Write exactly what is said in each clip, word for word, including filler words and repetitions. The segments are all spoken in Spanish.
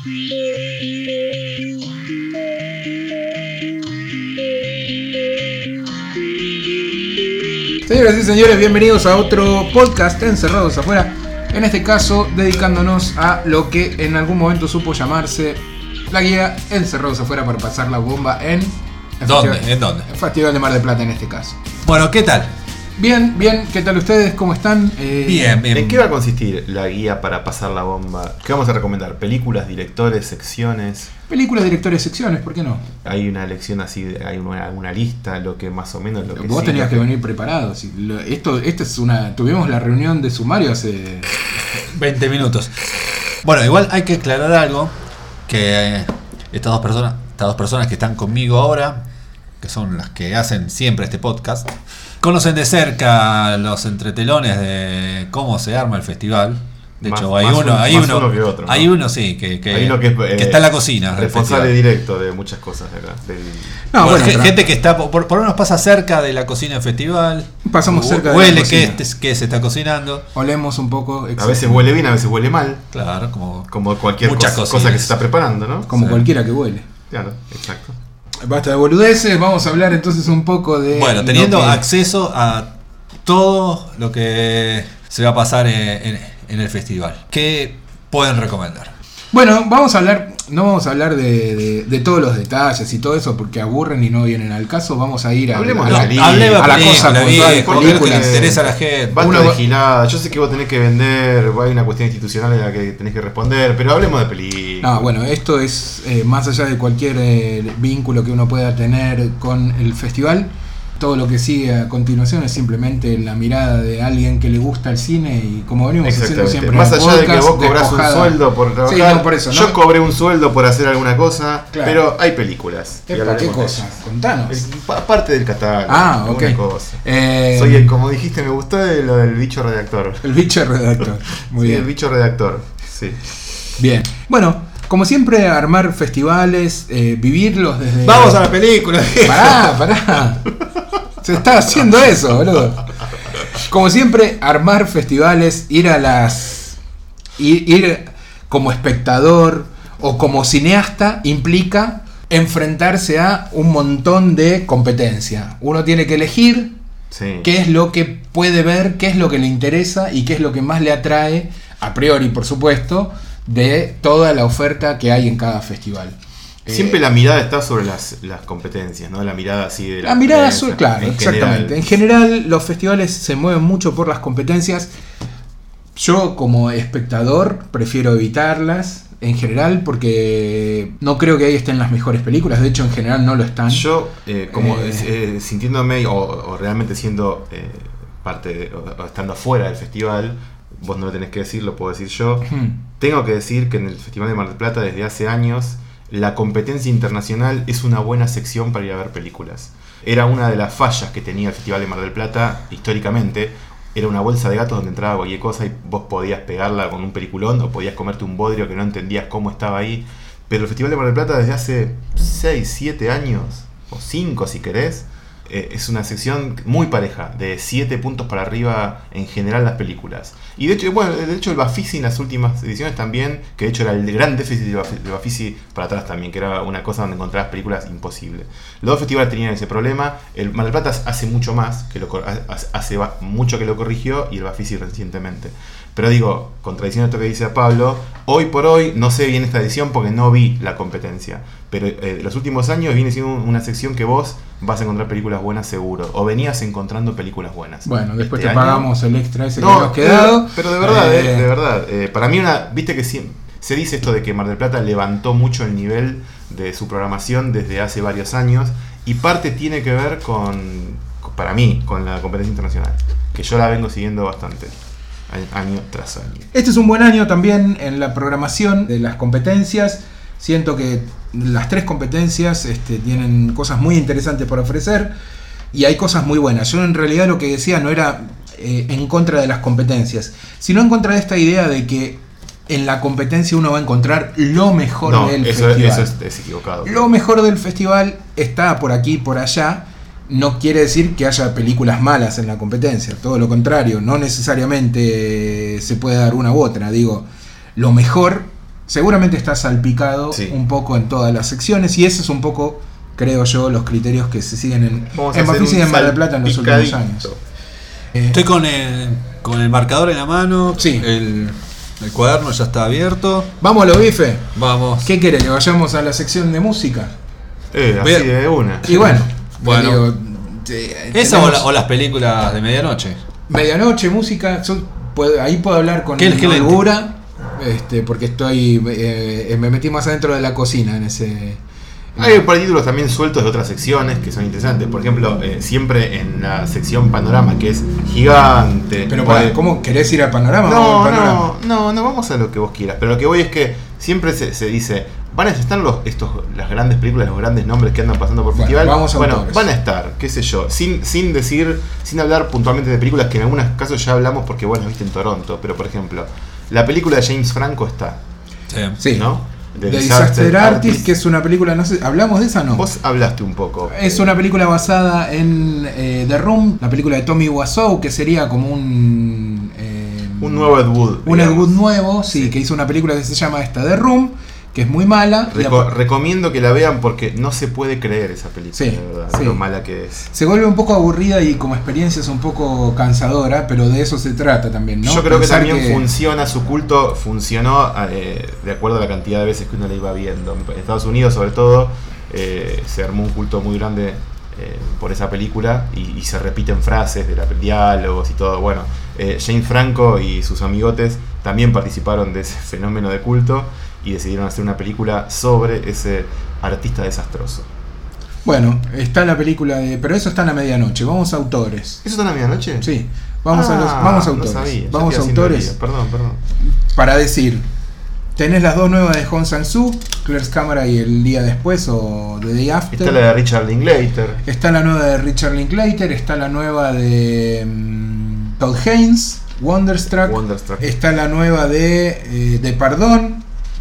Señoras y señores, bienvenidos a otro podcast Encerrados Afuera. En este caso, dedicándonos a lo que en algún momento supo llamarse la guía Encerrados Afuera para pasar la bomba en... el ¿Dónde? Festival, ¿En dónde? El Festival de Mar del Plata en este caso. Bueno, ¿qué tal? Bien, bien, ¿qué tal ustedes? ¿Cómo están? Eh, Bien, bien. ¿En qué va a consistir la guía para pasar la bomba? ¿Qué vamos a recomendar? ¿Películas, directores, secciones? Películas, directores, secciones, ¿por qué no? Hay una elección así, hay una, una lista, lo que más o menos lo que Vos sí, tenías lo que venir preparado. Si lo- esto, esto es una. Tuvimos la reunión de sumario hace. veinte minutos. Bueno, igual hay que aclarar algo, que eh, estas dos personas, estas dos personas que están conmigo ahora, que son las que hacen siempre este podcast, conocen de cerca los entretelones de cómo se arma el festival. De Más- hecho, hay más uno, uno- hay más uno, uno que otro, ¿no? hay uno sí, que, que, Hay uno que, es, eh, que está en la cocina. del responsable festival. directo de muchas cosas de acá. del- No, Bueno, bueno, ge- tra- gente que está por, por lo menos pasa cerca de la cocina del festival. pasamos Hu- cerca de huele la que, cocina. este, que se está cocinando. Olemos un poco. A veces huele bien, a veces huele mal, Claro, como como cualquier Muchas cosa, cocinas. cosa que se está preparando, ¿no? Como Sí. cualquiera que huele. Claro, exacto. Basta de boludeces, vamos a hablar entonces un poco de. Bueno, lo teniendo que- acceso a todo lo que se va a pasar en, en- en el festival. ¿Qué pueden recomendar? Bueno, vamos a hablar, no vamos a hablar de, de- de todos los detalles y todo eso porque aburren y no vienen al caso. Vamos a ir a, Hablemos a de la, la- Sí, Hablemos a la película, cosa puntual, viejo, porque ver qué películas. le interesa a la gente. Basta Una- de gilada. Yo sé que vos tenés que vender, hay una cuestión institucional en la que tenés que responder, pero hablemos de películas. Ah, bueno, esto es eh, más allá de cualquier eh, vínculo que uno pueda tener con el festival. Todo lo que sigue a continuación es simplemente la mirada de alguien que le gusta el cine y como venimos haciendo Exactamente. siempre Más en el allá de que podcast, vos cobrás un despojada. sueldo por trabajar, Sí, no, por eso, ¿no? yo cobré un sueldo por hacer alguna cosa, Claro. pero hay películas. Y Epa, ¿qué hablaremos de cosa? ellas. Contanos. El- pa- Parte del catálogo. Ah, ok. alguna cosa. Eh, Soy el, como dijiste, me gustó de lo del bicho redactor. el bicho redactor. Muy Sí, bien. el bicho redactor. Sí. Bien. Bueno, como siempre, armar festivales, eh, vivirlos desde. Vamos a la película. Pará, pará. Se está haciendo eso, boludo. Como siempre, armar festivales, ir a las. Ir, ir como espectador o como cineasta implica enfrentarse a un montón de competencia. Uno tiene que elegir Sí. qué es lo que puede ver, qué es lo que le interesa y qué es lo que más le atrae, a priori, por supuesto, de toda la oferta que hay en cada festival. Siempre Eh, la mirada está sobre las, las competencias, ¿no? La mirada así de la La mirada prensa, azul, claro, en exactamente. En general. general, los festivales se mueven mucho por las competencias. Yo, como espectador, prefiero evitarlas en general porque no creo que ahí estén las mejores películas. De hecho, en general no lo están. Yo, eh, como Eh. eh, sintiéndome o, o realmente siendo eh, parte de- o, o estando afuera del festival, vos no lo tenés que decir, lo puedo decir yo. Ujú. Tengo que decir que en el Festival de Mar del Plata desde hace años la competencia internacional es una buena sección para ir a ver películas. Era una de las fallas que tenía el Festival de Mar del Plata históricamente. Era una bolsa de gatos donde entraba cualquier cosa y vos podías pegarla con un peliculón o podías comerte un bodrio que no entendías cómo estaba ahí. Pero el Festival de Mar del Plata desde hace seis, siete años, o cinco si querés, eh, es una sección muy pareja, de siete puntos para arriba en general las películas. Y de hecho, bueno, de hecho el Bafisi en las últimas ediciones también, que de hecho era el gran déficit del Baf- del Bafisi para atrás también, que era una cosa donde encontrabas películas imposibles. Los dos festivales tenían ese problema. El Mar del Plata hace mucho más, que lo, cor- hace hace va- mucho que lo corrigió, y el Bafisi recientemente. Pero digo, contradiciendo esto que dice Pablo, hoy por hoy no sé bien esta edición porque no vi la competencia. Pero eh, los últimos años viene siendo una sección que vos vas a encontrar películas buenas seguro. O venías encontrando películas buenas. Bueno, después Este te año- pagamos el extra ese que No, nos quedado. pero de verdad, Eh, eh, de verdad. Eh, para mí una, viste que si- se dice esto de que Mar del Plata levantó mucho el nivel de su programación desde hace varios años. Y parte tiene que ver con, con- para mí, con la competencia internacional. Que yo la vengo siguiendo bastante. Año tras año. Este es un buen año también en la programación de las competencias. Siento que las tres competencias este, tienen cosas muy interesantes por ofrecer y hay cosas muy buenas. Yo en realidad lo que decía no era eh, en contra de las competencias, sino en contra de esta idea de que en la competencia uno va a encontrar lo mejor No, del eso, festival. eso es, es equivocado. Lo mejor del festival está por aquí y por allá. No quiere decir que haya películas malas en la competencia, todo lo contrario, no necesariamente se puede dar una u otra. Digo, lo mejor seguramente está salpicado Sí. un poco en todas las secciones y ese es un poco, creo yo, los criterios que se siguen en, Vamos a en hacer Bafisi y un en Mar del Plata en los últimos salpicadito. años. Eh, Estoy con el, con el marcador en la mano. Sí. El, el cuaderno ya está abierto. Vamos a lo bife. Vamos. ¿Qué querés? ¿Que vayamos a la sección de música? Eh, así Bien. de una. Y bueno, Bueno. digo, te- ¿Esa o, tenemos la- o las películas de medianoche? medianoche, música, yo puedo- ahí puedo hablar con ¿Qué- qué le- holgura, este, porque estoy eh, me metí más adentro de la cocina en ese. Hay un par de títulos también sueltos de otras secciones que son interesantes. Por ejemplo, eh, siempre en la sección Panorama, que es gigante. Pero Puede- para, ¿cómo querés ir al panorama? Vamos No, al panorama. no, no, no, vamos a lo que vos quieras. Pero lo que voy es que siempre se, se dice, van a estar los, estos, las grandes películas, los grandes nombres que andan pasando por Bueno, festival. vamos a bueno, autores. van a estar, qué sé yo, sin, sin decir, sin hablar puntualmente de películas que en algunos casos ya hablamos porque vos las viste en Toronto. Pero por ejemplo, la película de James Franco está, Sí. Sí. ¿no? The Disaster Artist, que es una película, no sé, ¿hablamos de esa no? Vos hablaste un poco. Es una película basada en eh, The Room, la película de Tommy Wiseau, que sería como un... eh, Un nuevo Ed Wood. Un Ed digamos. Wood nuevo, sí, Sí. que hizo una película que se llama esta The Room, que es muy mala. y Reco- apa- recomiendo que la vean porque no se puede creer esa película, Sí, de verdad, sí. lo mala que es. se vuelve un poco aburrida y como experiencia es un poco cansadora, pero de eso se trata también, ¿no? Yo creo que Pensar también funciona, su culto funcionó eh, de acuerdo a la cantidad de veces que uno la iba viendo. En Estados Unidos, sobre todo, eh, se armó un culto muy grande eh, por esa película y, y se repiten frases de la, diálogos y todo. Bueno, eh, James Franco y sus amigotes también participaron de ese fenómeno de culto y decidieron hacer una película sobre ese artista desastroso. Bueno, está la película de... Pero eso está en la medianoche, vamos a autores. ¿Eso está en la medianoche? Sí, vamos a los, Ah, vamos a no autores. sabía, ya vamos a estoy haciendo autores. lío. Perdón, perdón. Para decir, tenés las dos nuevas de Hong Sang-soo, Claire's Camera y El Día Después o The Day After. Está la de Richard Linklater. Está la nueva de Richard Linklater, está la nueva de mm, Todd Haynes, Wonderstruck. Wonderstruck. Está la nueva de, eh, de Pardón,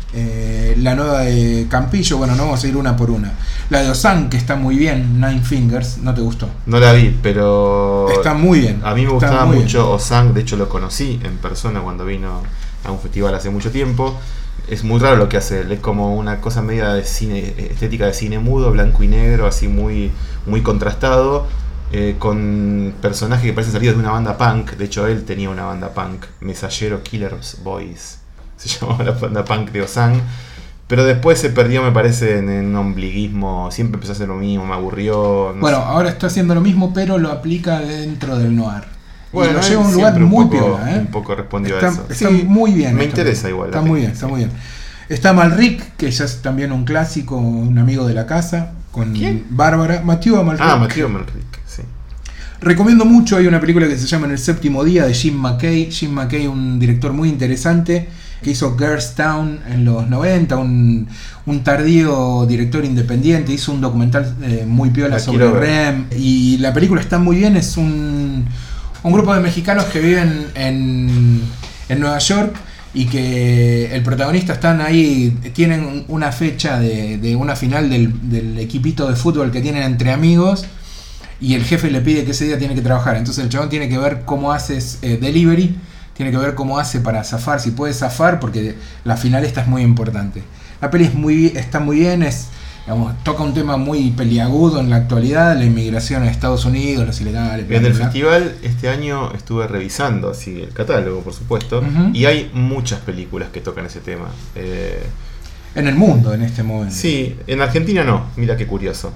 eh, la nueva de Campillo, bueno, no vamos a ir una por una. La de Osan, que está muy bien, Nine Fingers, ¿no te gustó? No la vi, pero Está muy bien. a mí me está gustaba muy mucho Osang, de hecho lo conocí en persona cuando vino a un festival hace mucho tiempo. Es muy raro lo que hace él, es como una cosa media de cine, estética de cine mudo, blanco y negro, así muy, muy contrastado, eh, con personajes que parecen salidos de una banda punk. De hecho él tenía una banda punk, Mesallero Killers Boys, se llamaba la banda punk de Osang. Pero después se perdió, me parece, en, en un ombliguismo. Siempre empezó a hacer lo mismo, me aburrió. no Bueno, sé. ahora está haciendo lo mismo, pero lo aplica dentro del noir. Bueno, y lo él lleva a un lugar siempre un muy poco- piola, ¿eh? un poco respondió está, a eso. Está Sí, muy bien. me esta interesa película. igual la Está muy peli, bien, está sí. muy bien. Está Malric, que ya es también un clásico, un amigo de la casa, con ¿Quién? Bárbara. Mathieu Amalric. Ah, Mathieu Amalric, sí. Recomiendo mucho, hay una película que se llama En el séptimo día de Jim McKay. Jim McKay, un director muy interesante, que hizo Girls Town en los noventa, un, un tardío director independiente, hizo un documental eh, muy piola La sobre quiero ver. Rem, y la película está muy bien, es un, un grupo de mexicanos que viven en, en Nueva York y que el protagonista están ahí, tienen una fecha de, de una final del, del equipito de fútbol que tienen entre amigos, y el jefe le pide que ese día tiene que trabajar. Entonces el chabón tiene que ver cómo haces eh, delivery, tiene que ver cómo hace para zafar, si puede zafar, porque la final esta es muy importante. La peli es muy, está muy bien, es, digamos, toca un tema muy peliagudo en la actualidad, la inmigración a Estados Unidos, los ilegales. bla, En el bla, bla. festival este año estuve revisando así el catálogo, por supuesto, Ujú. y hay muchas películas que tocan ese tema. Eh, En el mundo en este momento. sí, en Argentina no, mira qué curioso.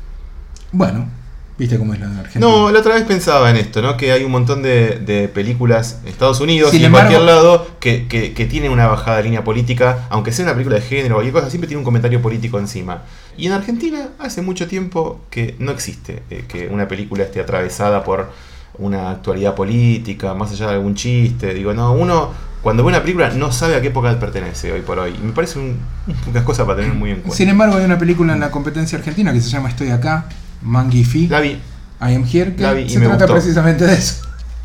Bueno, viste cómo es la de Argentina. No, la otra vez pensaba en esto, ¿no? Que hay un montón de, de películas en Estados Unidos Sin y en embargo- cualquier lado que, que, que tienen una bajada de línea política, aunque sea una película de género o cualquier cosa, siempre tiene un comentario político encima. Y en Argentina hace mucho tiempo que no existe eh, que una película esté atravesada por una actualidad política, más allá de algún chiste. Digo, no, uno cuando ve una película no sabe a qué época pertenece hoy por hoy. Y me parece un, una cosa para tener muy en cuenta. Sin embargo, hay una película en la competencia argentina que se llama Estoy acá, Mangi Fi, La vi. I Am Here, que La vi y se me trata gustó. precisamente de eso.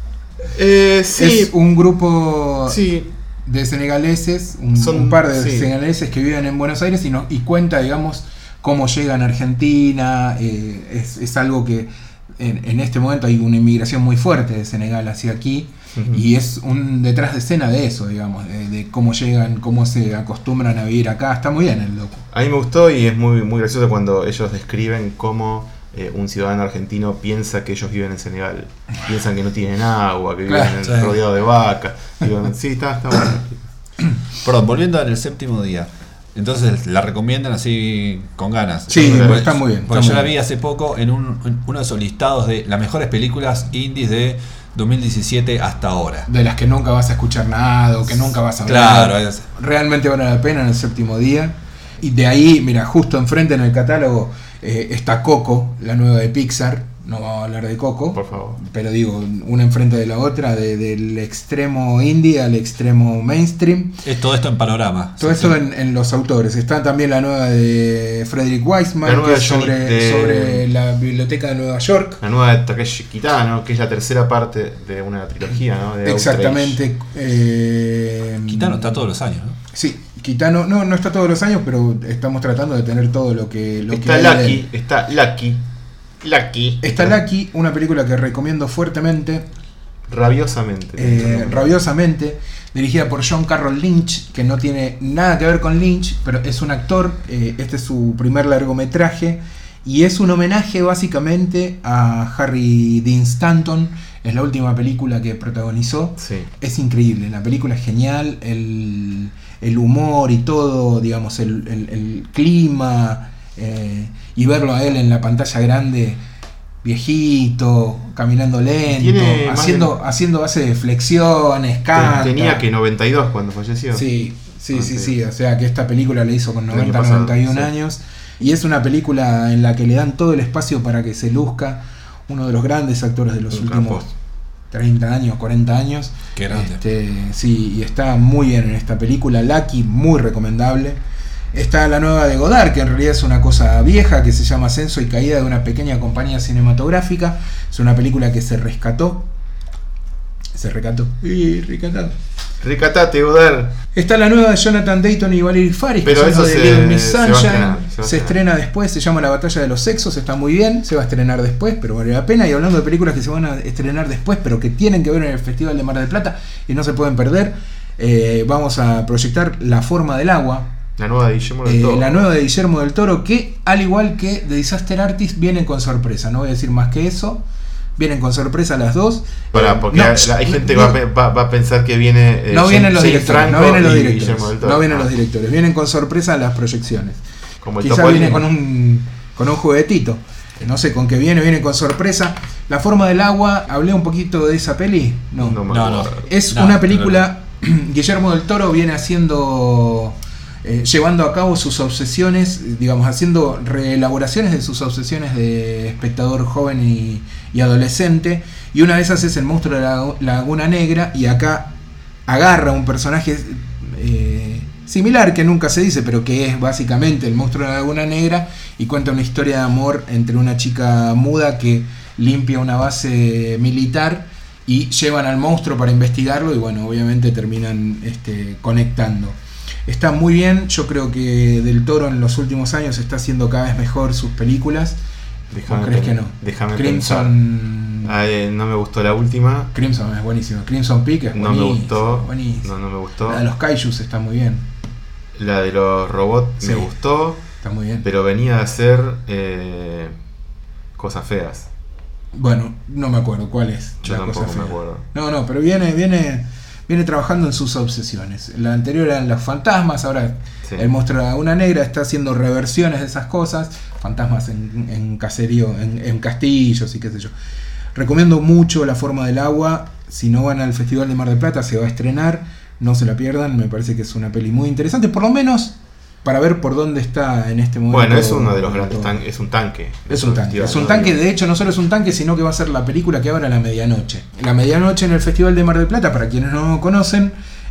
Eh, sí, Es un grupo sí. de senegaleses, un, Son- un par de sí. senegaleses que viven en Buenos Aires y, no, y cuenta, digamos, cómo llegan a Argentina. Eh, es, es algo que en, en este momento hay una inmigración muy fuerte de Senegal hacia aquí. Uh-huh. Y es un detrás de escena de eso, digamos, de, de cómo llegan, cómo se acostumbran a vivir acá. Está muy bien el docu. A mí me gustó y es muy, muy gracioso cuando ellos describen cómo eh, un ciudadano argentino piensa que ellos viven en Senegal. Piensan que no tienen agua, que Claro, viven sí. rodeados de vacas. Digo, sí, está, está bueno. Perdón, volviendo al séptimo día. Entonces la recomiendan así con ganas. Sí, Porque- está muy bien, Porque está yo muy la bien. vi hace poco en, un, en uno de esos listados de las mejores películas indies de dos mil diecisiete hasta ahora. De las que nunca vas a escuchar nada o que nunca vas a ver. Claro, es- Realmente vale la pena en el séptimo día. Y de ahí, mira, justo enfrente en el catálogo eh, está Coco, la nueva de Pixar. No vamos a hablar de Coco, Por favor. pero digo, una enfrente de la otra, de- del extremo indie al extremo mainstream. es todo esto en panorama. Todo Sí, esto sí. en, en los autores. Está también la nueva de Frederick Wiseman, La nueva que de es Johnny- sobre, de- sobre la biblioteca de Nueva York. La nueva de Takeshi Kitano, que es la tercera parte de una trilogía, ¿no? De Exactamente. eh, Kitano está todos los años, ¿no? Sí, Kitano, no, no está todos los años, pero estamos tratando de tener todo lo que, lo Outrage. que Está hay de él. Lucky, está Lucky. Lucky. Está Lucky, una película que recomiendo fuertemente, Rabiosamente. eh, rabiosamente, dirigida por John Carroll Lynch, que no tiene nada que ver con Lynch, pero es un actor, eh, este es su primer largometraje, y es un homenaje básicamente a Harry Dean Stanton, es la última película que protagonizó. Sí. Es increíble, la película es genial, el, el humor y todo, digamos, el, el- el clima, eh, y verlo a él en la pantalla grande, viejito, caminando lento, Tiene más haciendo, de- haciendo base de flexiones, canta. Tenía que noventa y dos cuando falleció. Sí, sí, Ah, sí, sí. sí, o sea que esta película la hizo con El año noventa, pasado, noventa y uno sí. años, y es una película en la que le dan todo el espacio para que se luzca, uno de los grandes actores de los Un últimos capo. treinta años, cuarenta años. Qué grande. Este, sí, y está muy bien en esta película. Lucky, muy recomendable. Está la nueva de Godard, que en realidad es una cosa vieja, que se llama Ascenso y Caída de una pequeña compañía cinematográfica. Es una película que se rescató. Se rescató. Y rescatado. Recatate, Godard. Está la nueva de Jonathan Dayton y Valerie Faris, Pero que son eso los de se- Little Miss se va a Sunshine. estrenar, se Se, va a estrenar. estrena después, se llama La Batalla de los Sexos, está muy bien, se va a estrenar después, pero vale la pena. Y hablando de películas que se van a estrenar después, pero que tienen que ver en el Festival de Mar del Plata y no se pueden perder, eh, vamos a proyectar La Forma del Agua, La nueva de Guillermo del eh, Toro. la nueva de Guillermo del Toro, que al igual que The Disaster Artist vienen con sorpresa. No voy a decir más que eso. Vienen con sorpresa las dos. Pará, porque No, la, la- hay gente que no, va, a pe- va- va a pensar que viene. eh, no James- vienen los James directores, Franco no vienen los y directores, Guillermo del Toro. no vienen Ah, los directores, vienen con sorpresa las proyecciones. Como el Quizás Topolino. viene con un con un juguetito, no sé con qué viene, viene con sorpresa. La Forma del Agua, hablé un poquito de esa peli, no. No, me No, acuerdo. no. Es No, una no, película, Guillermo del Toro viene haciendo, eh, llevando a cabo sus obsesiones, digamos, haciendo reelaboraciones de sus obsesiones de espectador joven y, y adolescente, y una de esas es El Monstruo de la Laguna Negra, y acá agarra un personaje eh, similar, que nunca se dice, pero que es básicamente El Monstruo de la Laguna Negra, y cuenta una historia de amor entre una chica muda que limpia una base militar, y llevan al monstruo para investigarlo, y bueno, obviamente terminan este, conectando. Está muy bien, yo creo que Del Toro en los últimos años está haciendo cada vez mejor sus películas. Déjame ¿O crees pen- que no? Déjame Crimson pensar. Ah, eh, no me gustó la última. Crimson es buenísimo. Crimson Peak es No me buenísimo, gustó. buenísimo. No, no me gustó. La de los kaijus está muy bien. La de los robots Sí. me gustó, Está muy bien. pero venía de hacer eh, cosas feas. Bueno, no me acuerdo cuál es. Yo la tampoco cosa me fea. acuerdo. No, no, pero viene, viene, viene trabajando en sus obsesiones. La anterior eran los fantasmas, ahora Sí. El Monstruo de la Laguna Negra está haciendo reversiones de esas cosas. Fantasmas en, en caserío, en, en castillos y qué sé yo. Recomiendo mucho La Forma del Agua. Si no van al Festival de Mar del Plata, se va a estrenar. No se la pierdan. Me parece que es una peli muy interesante. Por lo menos para ver por dónde está en este momento. Bueno, es uno de los grandes todo. tanques. Es un tanque. Es un tanque, Festival, es un ¿no? tanque, de hecho no solo es un tanque, sino que va a ser la película que abra la medianoche. La medianoche en el Festival de Mar del Plata, para quienes no conocen,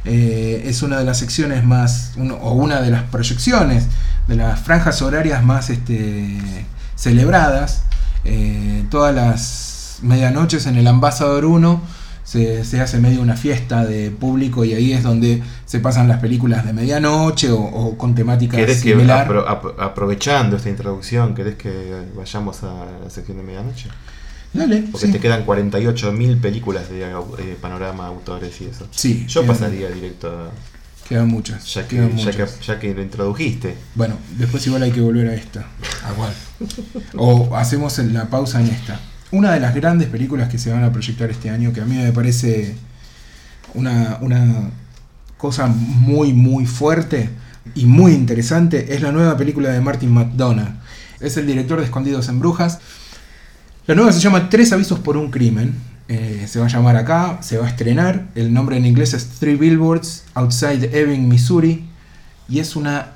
eh, es una de las secciones más, uno, o una de las proyecciones, de las franjas horarias más este, celebradas. Eh, todas las medianoches en el Ambassador uno se, se hace medio una fiesta de público, y ahí es donde se pasan las películas de medianoche o, o con temática ¿Querés que, similar. apro- ap- aprovechando esta introducción, querés que vayamos a la sección de medianoche? Dale, Porque sí. te quedan cuarenta y ocho mil películas de eh, panorama, autores y eso. Sí, Yo quedan- pasaría directo a... Quedan muchas. Ya que, quedan ya, que, muchas. ya que lo introdujiste. Bueno, después igual hay que volver a esta. Ah, bueno. O hacemos la pausa en esta. Una de las grandes películas que se van a proyectar este año, que a mí me parece una, una cosa muy, muy fuerte y muy interesante, es la nueva película de Martin McDonagh. Es el director de Escondidos en Brujas. La nueva se llama Tres avisos por un crimen. Eh, se va a llamar acá, se va a estrenar. El nombre en inglés es Three Billboards Outside Ebbing, Missouri. Y es una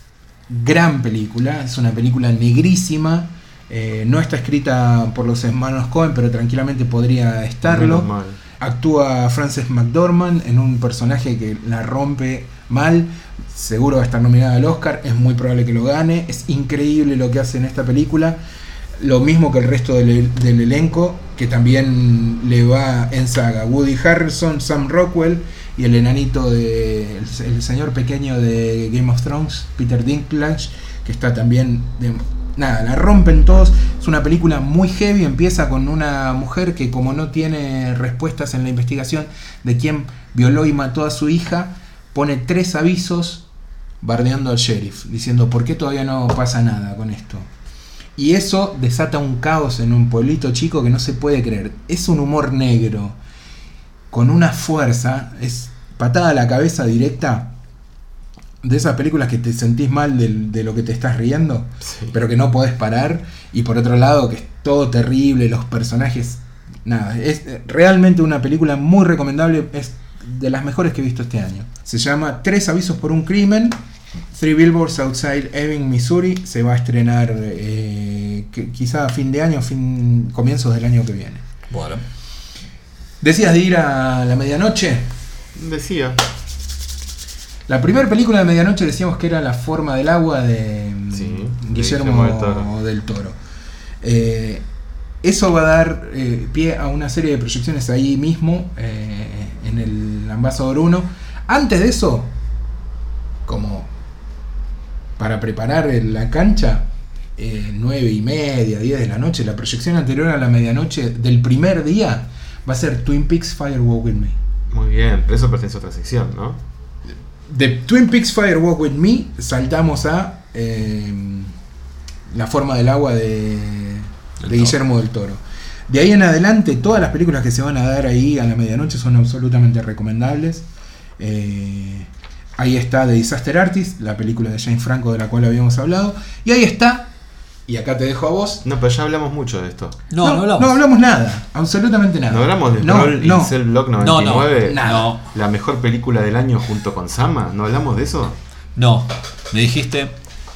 gran película, es una película negrísima. Eh, no está escrita por los hermanos Coen, pero tranquilamente podría estarlo. Menos mal. Actúa Frances McDormand en un personaje que la rompe mal. Seguro va a estar nominada al Oscar, es muy probable que lo gane. Es increíble lo que hace en esta película. Lo mismo que el resto del, del elenco, que también le va en saga. Woody Harrelson, Sam Rockwell y el enanito de el, el señor pequeño de Game of Thrones, Peter Dinklage, que está también de, nada, la rompen todos. Es una película muy heavy. Empieza con una mujer que, como no tiene respuestas en la investigación de quién violó y mató a su hija, pone tres avisos bardeando al sheriff, diciendo ¿por qué todavía no pasa nada con esto? Y eso desata un caos en un pueblito chico que no se puede creer. Es un humor negro con una fuerza, es patada a la cabeza directa, de esas películas que te sentís mal de, de lo que te estás riendo, Sí. pero que no podés parar. Y por otro lado, que es todo terrible, los personajes, nada, es realmente una película muy recomendable, es de las mejores que he visto este año. Se llama Tres avisos por un crimen, Three Billboards Outside Ebbing, Missouri. Se va a estrenar eh, que, quizá a fin de año, fin, comienzos del año que viene. Bueno. ¿Decías de ir a la medianoche? Decía. La primera película de medianoche decíamos que era La forma del agua de Sí, Guillermo, de Guillermo del Toro. del Toro. Eh, eso va a dar eh, pie a una serie de proyecciones ahí mismo, eh, en el Ambassador uno. Antes de eso, como para preparar la cancha, eh, nueve y media, diez de la noche, la proyección anterior a la medianoche del primer día va a ser Twin Peaks Firewalk With Me. Muy bien, pero eso pertenece a otra sección, ¿no? De Twin Peaks Firewalk With Me saltamos a eh, La forma del agua de, de Guillermo del Toro. De ahí en adelante, todas las películas que se van a dar ahí a la medianoche son absolutamente recomendables. Eh, ahí está The Disaster Artist, la película de James Franco de la cual habíamos hablado. Y ahí está, y acá te dejo a vos. No, pero ya hablamos mucho de esto. No, no, hablamos. No hablamos nada, absolutamente nada. ¿No hablamos de no, Troll y no. Cell Block No, noventa y nueve? no, nada. no, La mejor película del año junto con Sama. ¿No hablamos de eso? no. Me dijiste,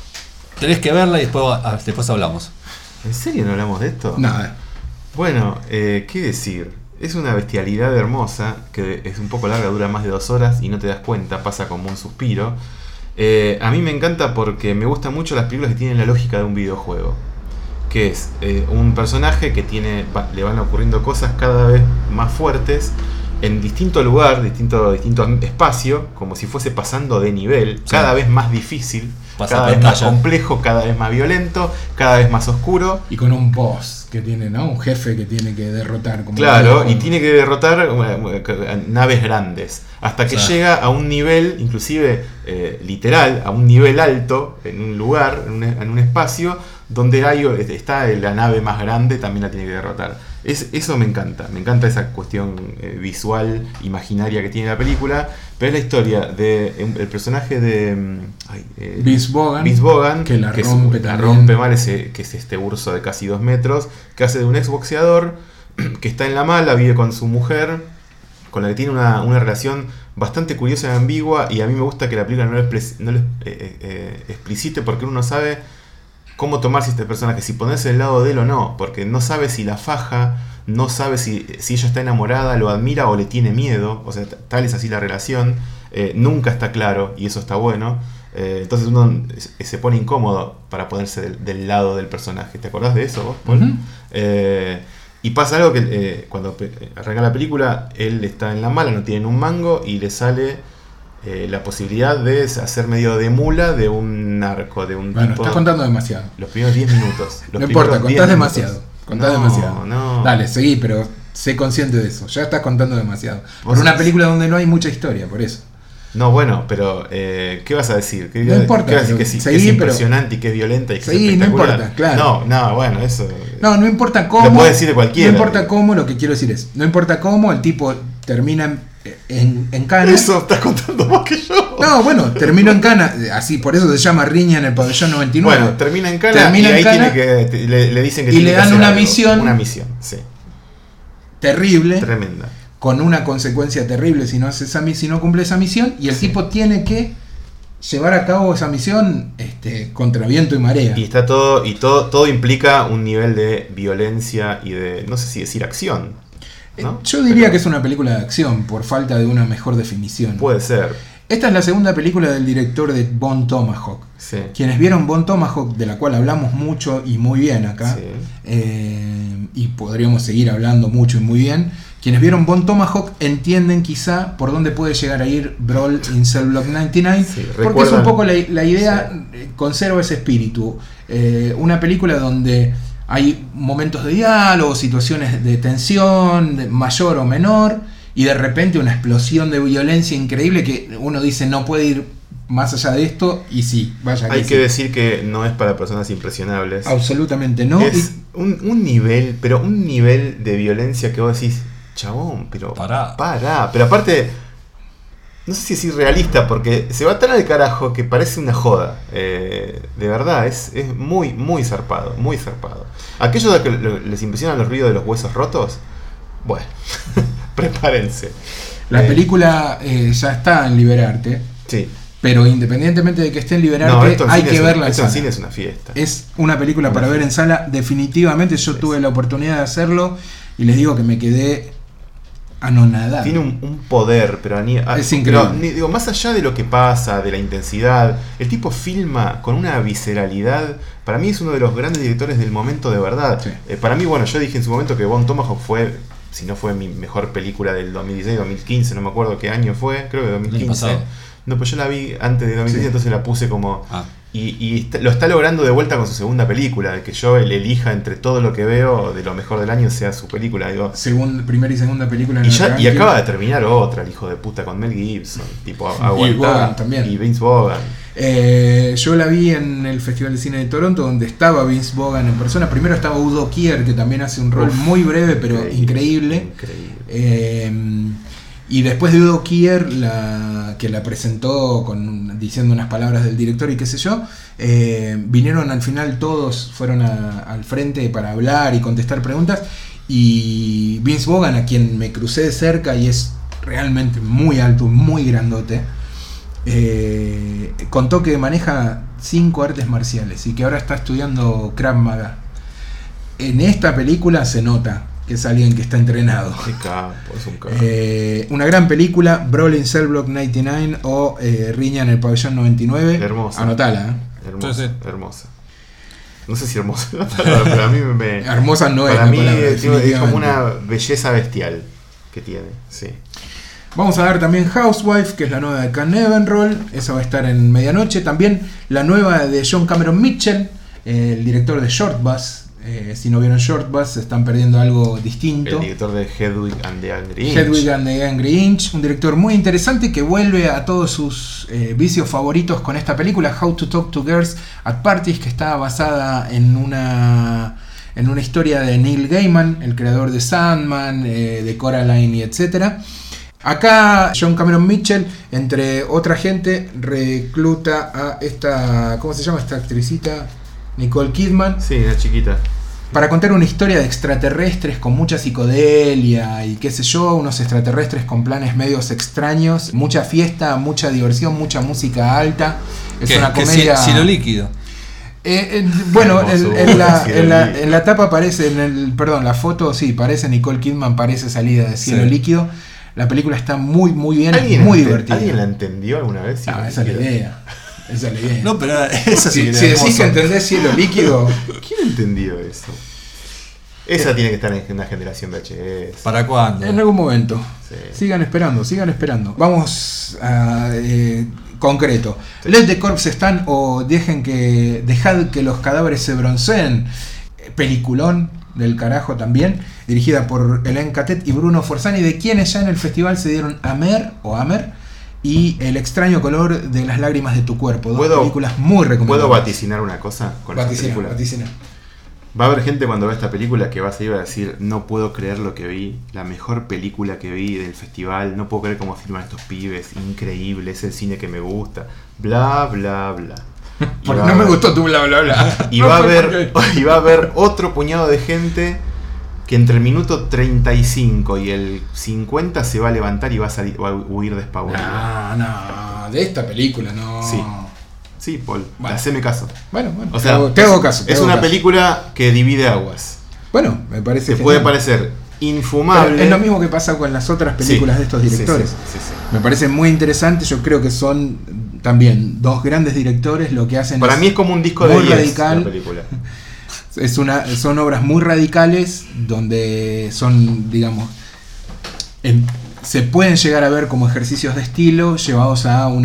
tenés que verla y después, ah, después hablamos. ¿En serio no hablamos de esto? Nada. Bueno, eh, ¿qué decir? Es una bestialidad hermosa, que es un poco larga, dura más de dos horas y no te das cuenta, pasa como un suspiro. Eh, a mí me encanta porque me gustan mucho las películas que tienen la lógica de un videojuego. Que es eh, un personaje que tiene va, le van ocurriendo cosas cada vez más fuertes en distinto lugar, distinto, distinto espacio, como si fuese pasando de nivel, Sí. cada vez más difícil, Pasa cada vez más pantalla. complejo, cada vez más violento, cada vez más oscuro. Y con un boss que tiene, ¿no? Un jefe que tiene que derrotar. Como Claro, todo. y tiene que derrotar uh, naves grandes, hasta que Sí. llega a un nivel, inclusive eh, literal, a un nivel alto, en un lugar, en un, en un espacio, donde hay, está la nave más grande, también la tiene que derrotar. Es, eso me encanta, me encanta esa cuestión eh, visual, imaginaria que tiene la película, pero es la historia del de, el personaje de mm, ay, eh, Vince Vaughan, Vince Vaughan, que la es- rompe la también. rompe mal, ese, que es este urso de casi dos metros, que hace de un exboxeador que está en la mala, vive con su mujer, con la que tiene una, una relación bastante curiosa y ambigua, y a mí me gusta que la película no lo, expli- no lo eh, eh, explicite, porque uno no sabe cómo tomarse este personaje, si ponerse del lado de él o no, porque no sabe si la faja, no sabe si, si ella está enamorada, lo admira o le tiene miedo, o sea, t- tal es así la relación, eh, nunca está claro, y eso está bueno. Eh, entonces uno se- se pone incómodo para ponerse del, del lado del personaje. ¿Te acordás de eso vos, Paul? Ujú. Eh, y pasa algo que eh, cuando pe- arranca la película, él está en la mala, no tiene un mango y le sale eh, la posibilidad de hacer medio de mula de un narco, de un Bueno, tipo... estás contando demasiado. Los primeros diez minutos. Los No importa, primeros diez contás minutos. demasiado. Contás no, demasiado. No. Dale, seguí, pero sé consciente de eso. Ya estás contando demasiado. Por Vos una sos- película donde no hay mucha historia, por eso. No, bueno, pero eh, ¿qué vas a decir? ¿Qué, No importa, ¿qué vas a decir? pero Que, sí, que seguí, es pero- impresionante y que es violenta y que Seguí, es no espectacular. importa, claro. No, no, bueno, eso... No, no importa cómo. Lo puede decir de cualquiera. No importa cómo, lo que quiero decir es, no importa cómo, el tipo termina en, en, en cana. Eso estás contando vos que yo. No, bueno, terminó en cana, así, por eso se llama riña en el pabellón noventa y nueve. Bueno, termina en cana Termina y en ahí cana tiene que, te- le, le dicen que y tiene le que dan hacer una algo. misión. Una misión, sí. Terrible, Tremenda. con una consecuencia terrible si no hace esa mi- si no cumple esa misión, y el Sí. tipo tiene que llevar a cabo esa misión este, contra viento y marea. Y está todo, y todo, todo implica un nivel de violencia y de, no sé si decir acción. ¿no? Eh, Yo diría Pero que es una película de acción, por falta de una mejor definición. puede ser. Esta es la segunda película del director de Bone Tomahawk. Sí. Quienes vieron Bone Tomahawk, de la cual hablamos mucho y muy bien acá, Sí. eh, y podríamos seguir hablando mucho y muy bien, quienes vieron Bone Tomahawk entienden quizá por dónde puede llegar a ir Brawl in Cell Block noventa y nueve, Sí, porque es un recuerdan- poco la, la idea, Sí. eh, conserva ese espíritu. Eh, una película donde hay momentos de diálogo, situaciones de tensión, de mayor o menor, y de repente una explosión de violencia increíble que uno dice no puede ir más allá de esto, y sí, vaya Hay sí. que decir que no es para personas impresionables. Absolutamente no. Es un, un nivel, pero un nivel de violencia que vos decís, chabón, pero Pará. pará. Pero aparte, no sé si es irrealista, porque se va tan al carajo que parece una joda. Eh, de verdad, es, es muy, muy zarpado, muy zarpado. Aquellos a que lo- les impresionan los ruidos de los huesos rotos, bueno, prepárense. La Eh, película eh, ya está en Liberarte, Sí. pero independientemente de que esté en Liberarte, No, esto en hay cine que es un- verla en esto en sala. cine es una fiesta. Es una película Una para ver fiesta. en sala, definitivamente. Yo Sí, tuve sí. la oportunidad de hacerlo y les digo que me quedé anonadado. Tiene un, un poder, pero ni, ah, Es increíble. pero ni- digo, más allá de lo que pasa, de la intensidad, el tipo filma con una visceralidad. Para mí es uno de los grandes directores del momento de verdad. Sí. Eh, para mí, bueno, yo dije en su momento que Bone Tomahawk fue, si no fue mi mejor película del dos mil dieciséis, dos mil quince, no me acuerdo qué año fue, creo que dos mil El año quince. pasado. No, pues yo la vi antes de dos mil quince, Sí. entonces la puse como... Ah. Y, y está- lo está logrando de vuelta con su segunda película, de que yo el- elija entre todo lo que veo de lo mejor del año sea su película. Digo, Segunda, primera y segunda película en y, el ya, y ranking. acaba de terminar otra, el hijo de puta, con Mel Gibson. Tipo, Y aguantá. Vaughan también. Y Vince Vaughan. Eh, yo la vi en el Festival de Cine de Toronto, donde estaba Vince Vaughan en persona. Primero estaba Udo Kier, que también hace un rol Uf, muy breve, pero increíble. Increíble. Eh, y después de Udo Kier, la, que la presentó con, diciendo unas palabras del director y qué sé yo, eh, vinieron al final todos, fueron a- al frente para hablar y contestar preguntas. Y Vince Vaughan, a quien me crucé de cerca y es realmente muy alto, muy grandote, eh, contó que maneja cinco artes marciales y que ahora está estudiando Krav Maga. En esta película se nota que es alguien que está entrenado. Qué capo, es un capo. Eh, una gran película, Brawl in Cell Block noventa y nueve o eh, Riña en el Pabellón noventa y nueve. Hermosa. Anotala, ¿eh? Hermosa, Sí, sí. hermosa. No sé si hermosa, pero a mí me... Hermosa no es para la mí palabra, es, es como definitivamente. una belleza bestial que tiene, sí. Vamos a ver también Housewife, que es la nueva de Can Evenroll. Esa va a estar en medianoche. También la nueva de John Cameron Mitchell, eh, el director de Short Bus. Eh, si no vieron Short Bus, se están perdiendo algo distinto. El director de Hedwig and the Angry Inch. Hedwig and the Angry Inch, un director muy interesante que vuelve a todos sus eh, vicios favoritos con esta película, How to Talk to Girls at Parties, que está basada en una, en una historia de Neil Gaiman, el creador de Sandman, eh, de Coraline y etcétera. Acá John Cameron Mitchell, entre otra gente, recluta a esta, ¿cómo se llama esta actricita? Nicole Kidman, Sí, una chiquita. para contar una historia de extraterrestres con mucha psicodelia y qué sé yo, unos extraterrestres con planes medios extraños, mucha fiesta, mucha diversión, mucha música alta. Es ¿Qué? una ¿Qué comedia... ci- cielo líquido? Eh, eh, bueno, Hermoso, en, en la, cielo en, la, líquido. en la tapa aparece, en el, perdón, la foto, sí, parece Nicole Kidman, parece salida de Cielo Sí. Líquido. La película está muy, muy bien, es ¿Alguien, muy ente- divertida. ¿Alguien la entendió alguna vez? Ah, esa es la idea. Esa es la idea. No, pero esa sí si que si era decís hermoso. que entendés Cielo Líquido, ¿Quién entendió eso? Esa tiene que estar en una generación V H S. ¿Para cuándo? en algún momento. Sí. Sigan esperando, sigan esperando. Vamos a eh, concreto. Let the corpse stand o dejen que dejad que los cadáveres se bronceen. peliculón del carajo también, dirigida por Hélène Catet y Bruno Forzani, de quienes ya en el festival se dieron Amer o Amer y El extraño color de las lágrimas de tu cuerpo. Dos ¿Puedo, películas muy recomendables. ¿Puedo vaticinar una cosa con esta película? Vaticina. Va a haber gente cuando vea esta película que va a salir a decir: no puedo creer lo que vi, la mejor película que vi del festival, no puedo creer cómo filman estos pibes, increíble, es el cine que me gusta, bla bla bla. Porque no me gustó tu bla bla bla. Y va a haber, y va a haber otro puñado de gente que entre el minuto treinta y cinco y el cincuenta se va a levantar y va a salir, va a huir despavorido. No, no, de esta película no. Sí. Sí, Paul, bueno. haceme caso. Bueno, bueno, o sea, te hago, te hago caso. Te es hago una caso. película que divide aguas. Bueno, me parece. Te puede genial. parecer infumable. Pero es lo mismo que pasa con las otras películas Sí, de estos directores. sí, sí, sí, sí. Me parece muy interesante. Yo creo que son también dos grandes directores. Lo que hacen Para es mí es como un disco de muy diez radical. la película. Es una, son obras muy radicales donde son, digamos, en, se pueden llegar a ver como ejercicios de estilo llevados a un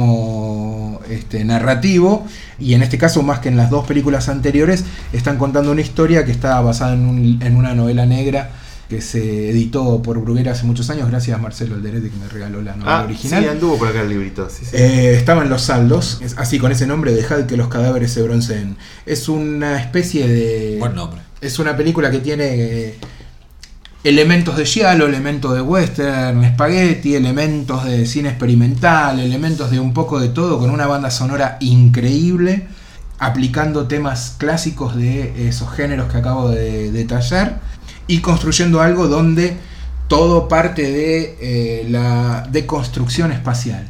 extremo este, narrativo, y en este caso, más que en las dos películas anteriores, están contando una historia que está basada en, un, en una novela negra que se editó por Bruguera hace muchos años, gracias a Marcelo Alderete que me regaló la novela Ah, original. sí, anduvo por acá el librito. Sí, sí. Eh, estaba en Los Saldos, es así con ese nombre, Dejad que los cadáveres se bronceen. Es una especie de... Buen nombre. Es una película que tiene eh, elementos de giallo, elementos de western, spaghetti, elementos de cine experimental, elementos de un poco de todo, con una banda sonora increíble, aplicando temas clásicos de esos géneros que acabo de detallar, y construyendo algo donde todo parte de eh, la deconstrucción espacial.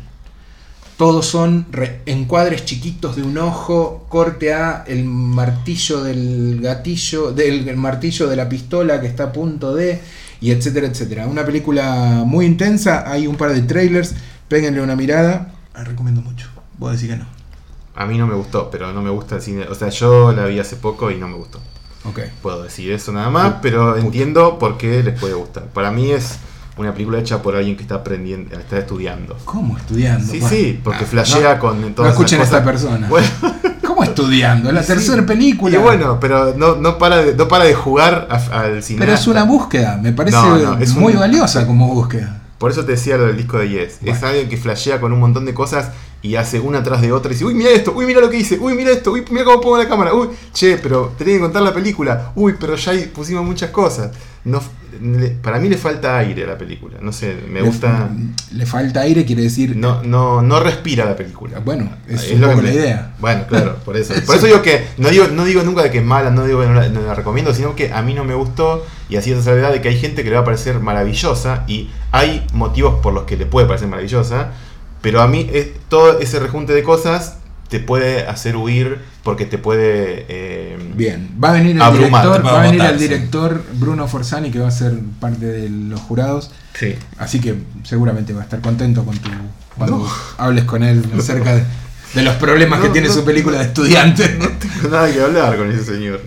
Todos son re- encuadres chiquitos de un ojo, corte a el martillo del gatillo, del el martillo de la pistola que está a punto de, y etcétera, etcétera. Una película muy intensa, hay un par de trailers, péguenle una mirada, la recomiendo mucho. Vos decís que no. A mí no me gustó, pero no me gusta el cine. O sea, yo la vi hace poco y no me gustó. Ok. Puedo decir eso nada más, pero entiendo por qué les puede gustar. Para mí es una película hecha por alguien que está aprendiendo, está estudiando. ¿Cómo estudiando? Sí, Bueno, sí, porque no, flashea no, con No todas escuchen a esas esta cosas. persona. Bueno, ¿Cómo estudiando? La sí, tercera película. y bueno, pero no, no, para de, no para de jugar a- al cine. Pero es una búsqueda, me parece No, no, es muy un- valiosa como búsqueda. Por eso te decía lo del disco de Yes. Bueno. Es alguien que flashea con un montón de cosas y hace una tras de otra y dice: uy, mira esto, uy, mira lo que hice, uy, mira esto, uy, mira cómo pongo la cámara, uy, che, pero tenés que contar la película, uy, pero ya ahí pusimos muchas cosas. No, le- para mí le falta aire a la película, no sé, me Le- gusta. Le, falta aire, quiere decir. No, no, no respira la película. Bueno, es, Es un lo que poco me- la idea. Bueno, claro, por eso. Por eso digo que no digo, no digo nunca de que es mala, no digo que no la, no la recomiendo, sino que a mí no me gustó, y así esa salvedad de que hay gente que le va a parecer maravillosa, y hay motivos por los que le puede parecer maravillosa, pero a mí es, todo ese rejunte de cosas te puede hacer huir porque te puede... eh, Bien, va a venir el Abrumar, director, va a va a venir matar, el sí. director Bruno Forzani, que va a ser parte de los jurados. Sí. Así que seguramente va a estar contento con tu cuando No. hables con él acerca de, de los problemas No, que tiene no, su película de estudiante. No tengo nada que hablar con ese señor.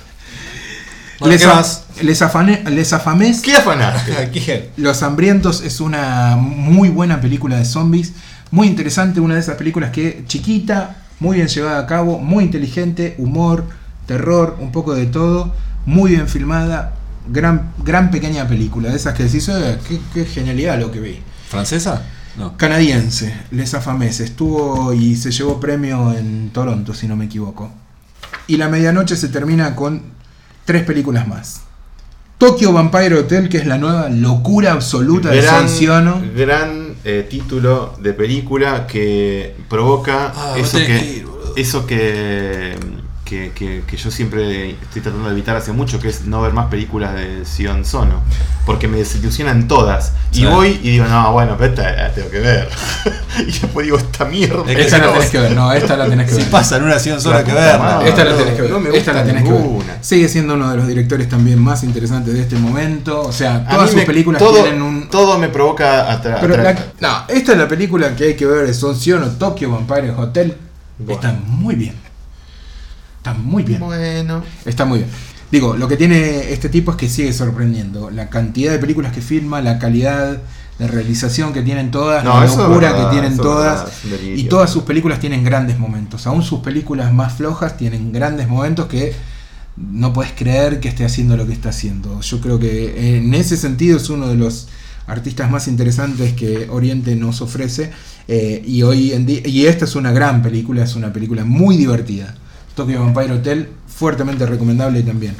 Bueno, les, ¿qué a- más? les, afane- les afamés. ¿Qué afanaste? Aquí, Los Hambrientos es una muy buena película de zombies, muy interesante, una de esas películas que chiquita, muy bien llevada a cabo, muy inteligente, humor, terror, un poco de todo, muy bien filmada, gran, gran pequeña película, de esas que decís, "Eh, qué, qué genialidad lo que vi". ¿Francesa? No. Canadiense, Les Affamés, estuvo y se llevó premio en Toronto, si no me equivoco. Y la medianoche se termina con tres películas más. Tokyo Vampire Hotel, que es la nueva locura absoluta de Son Siono. gran eh, título de película que provoca Ah, eso, vos tenés que, que ir, boludo. eso que, que, que, que yo siempre estoy tratando de evitar hace mucho, que es no ver más películas de Sion Sono, porque me desilusionan todas. Y Sí. voy y digo, no, bueno, pero esta la tengo que ver. Y después digo, esta mierda. Es que Esta la no, tenés que ver, no, esta la tenés que Si ver. pasa en una acción sola La que puta verla. madre. Esta la no, tenés que ver, no me esta la gusta tenés que ver. ninguna. Sigue siendo uno de los directores también más interesantes de este momento. O sea, A todas mí sus me- películas todo, tienen un. todo me provoca atrás. Pero la- no, esta es la película que hay que ver de Son Siono, Tokyo Vampire Hotel. Bueno. Está muy bien. Está muy bien. Bueno. Está muy bien. Digo, lo que tiene este tipo es que sigue sorprendiendo. La cantidad de películas que filma, la calidad de realización que tienen todas, No, la eso es locura verdad, que tienen eso es todas. verdad, es un delirio. Y todas sus películas tienen grandes momentos. Aún sus películas más flojas tienen grandes momentos que no puedes creer que esté haciendo lo que está haciendo. Yo creo que en ese sentido es uno de los artistas más interesantes que Oriente nos ofrece, eh, y hoy en día, y esta es una gran película, es una película muy divertida. Tokyo Vampire Hotel, fuertemente recomendable también.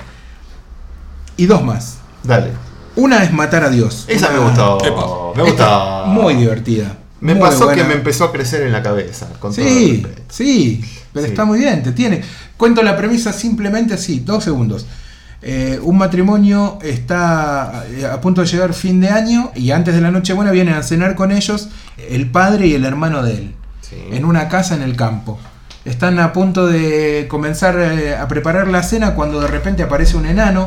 Y dos más. Dale. Una es Matar a Dios. Esa una, me gustó. Epa. Me gustó. Muy divertida. Me muy pasó buena. que me empezó a crecer en la cabeza. Con todo Sí, el respeto. sí, pero Sí. está muy bien, te tiene. Cuento la premisa simplemente así, dos segundos. Eh, un matrimonio está a punto de llegar fin de año y antes de la Nochebuena vienen a cenar con ellos el padre y el hermano de él, Sí. en una casa en el campo. Están a punto de comenzar eh, a preparar la cena cuando de repente aparece un enano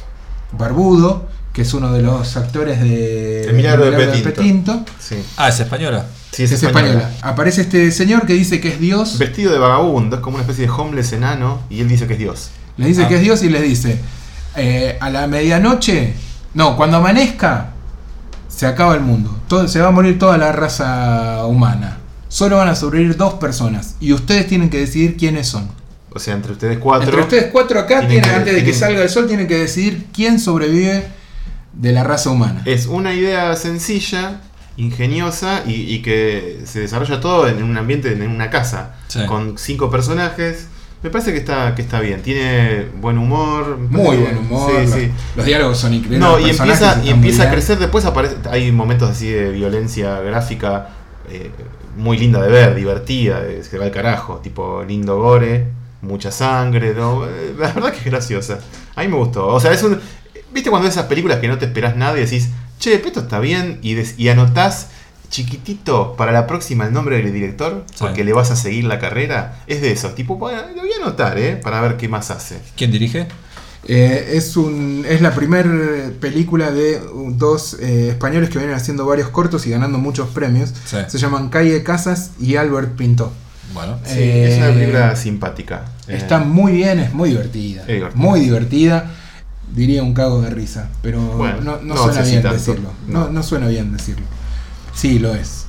barbudo, que es uno de los actores de El Milagro de El Petinto. Petinto. Sí. Ah, es española. Sí, Es, es, española. española. Aparece este señor que dice que es Dios. Vestido de vagabundo, es como una especie de homeless enano y él dice que es Dios. Le dice Ah. que es Dios y les dice, eh, a la medianoche, no, cuando amanezca, se acaba el mundo. Todo, se va a morir toda la raza humana. Solo van a sobrevivir dos personas. Y ustedes tienen que decidir quiénes son. O sea, entre ustedes cuatro. Entre ustedes cuatro acá, tienen tienen, que- antes de que tienen- salga el sol, tienen que decidir quién sobrevive de la raza humana. Es una idea sencilla, ingeniosa y, y que se desarrolla todo en un ambiente, en una casa, Sí. con cinco personajes. Me parece que está, que está bien. Tiene buen humor. me Muy parece buen que- humor. Sí, los, sí. los diálogos son increíbles. No, los y personajes empieza, y están muy empieza a bien. crecer. Después aparece, hay momentos así de violencia gráfica eh, muy linda de ver, divertida, de- se va al carajo. Tipo lindo gore, mucha sangre. ¿No? Eh, La verdad que es graciosa. A mí me gustó. O sea, es un. ¿Viste cuando ves esas películas que no te esperás nada y decís, che, esto está bien? Y, des- y anotás chiquitito para la próxima el nombre del director, Sí. porque le vas a seguir la carrera. Es de esos. Tipo, bueno, lo voy a anotar, ¿eh? Para ver qué más hace. ¿Quién dirige? Eh, es, un, es la primera película de dos eh, españoles que vienen haciendo varios cortos y ganando muchos premios. Sí. Se llaman Calle Casas y Albert Pinto. Bueno. Sí, Eh, es una película simpática. Eh, Está muy bien, es muy divertida. Es divertida. Muy divertida. Diría un cago de risa, pero Bueno, no, no no suena sé si bien tanto. decirlo. No, No. no suena bien decirlo. Sí, lo es.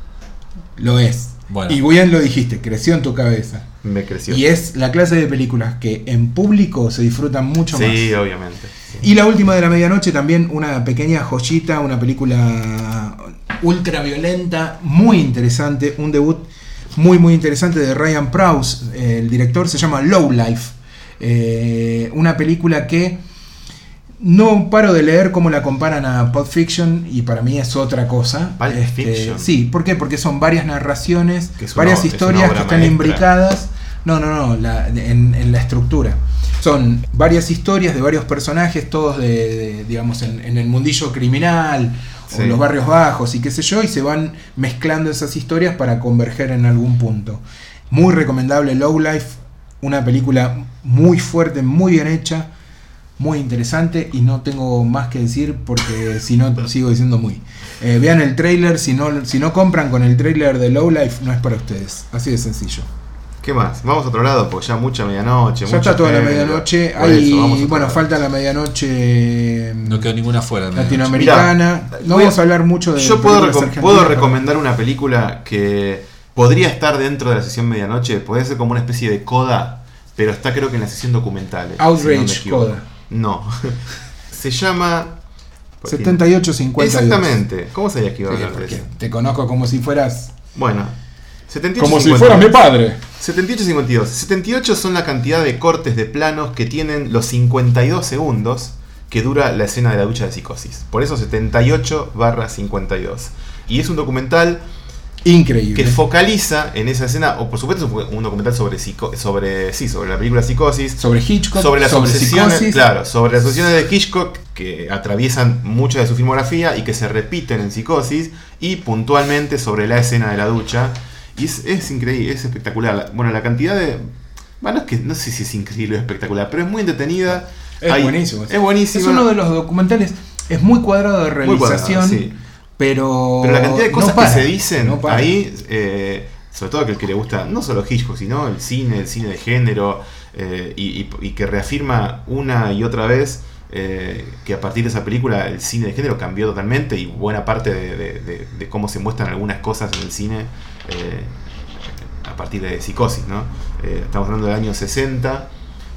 Lo es. Bueno. Y bien lo dijiste, creció en tu cabeza. Me creció. Y es la clase de películas que en público se disfrutan mucho más. Sí, obviamente. sí. Y La Última de la Medianoche también, una pequeña joyita, una película ultra violenta, muy interesante, un debut muy muy interesante de Ryan Prowse, eh, el director, se llama Low Life, eh, una película que no paro de leer cómo la comparan a Pulp Fiction y para mí es otra cosa. Pulp Este, Fiction. Sí, ¿por qué? Porque son varias narraciones, Que es una- varias es una historias obra que están maestra. imbricadas. No, no, no, la- en, en la estructura. Son varias historias de varios personajes, todos de, de, digamos, en, en el mundillo criminal o Sí. en los barrios bajos y qué sé yo, y se van mezclando esas historias para converger en algún punto. Muy recomendable Low Life, una película muy fuerte, muy bien hecha, muy interesante y no tengo más que decir porque si no sigo diciendo muy. Eh, vean el trailer, si no, si no compran con el trailer de Low Life no es para ustedes, así de sencillo. ¿Qué más? Vamos a otro lado porque ya mucha medianoche. Ya mucha está toda la gente. medianoche, Por hay, eso, vamos a otro bueno, lado. falta la medianoche No quedó ninguna fuera. de latinoamericana. Mirá, no voy a- vamos a hablar mucho de Yo puedo, películas recom- argentinas, puedo pero- recomendar una película que podría estar dentro de la sesión medianoche. Podría ser como una especie de coda, pero está creo que en la sesión documentales. Outrage si no me equivoco. Coda. No. Se llama. setenta y ocho cincuenta y dos. Exactamente. ¿Cómo sabías que iba a Sí, hablar de porque eso? te conozco como si fueras. Bueno. setenta y ocho Como si cincuenta y fuera dos. mi padre. setenta y ocho cincuenta y dos. setenta y ocho son la cantidad de cortes de planos que tienen los cincuenta y dos segundos que dura la escena de la ducha de Psicosis. Por eso setenta y ocho barra cincuenta y dos. Y es un documental Increíble. que focaliza en esa escena, o por supuesto es un documental sobre, psico- sobre, sí, sobre la película Psicosis, sobre Hitchcock, sobre las obsesiones, psicosis. claro, sobre las obsesiones de Hitchcock que atraviesan mucha de su filmografía y que se repiten en Psicosis, y puntualmente sobre la escena de la ducha. Y es, es increíble, es espectacular. La- Bueno, la cantidad de... Bueno, es que no sé si es increíble o espectacular, pero es muy entretenida. Es Hay- buenísimo. Es buenísimo. Es uno de los documentales. Es muy cuadrado de Muy cuadrado, realización. sí. Pero, Pero la cantidad de no cosas para, que se dicen no para. ahí, eh, sobre todo aquel que le gusta no solo Hitchcock, sino el cine, el cine de género, eh, y, y- y que reafirma una y otra vez eh, que a partir de esa película el cine de género cambió totalmente y buena parte de, de- de- de cómo se muestran algunas cosas en el cine eh, a partir de Psicosis, ¿no? Eh, estamos hablando del año sesenta.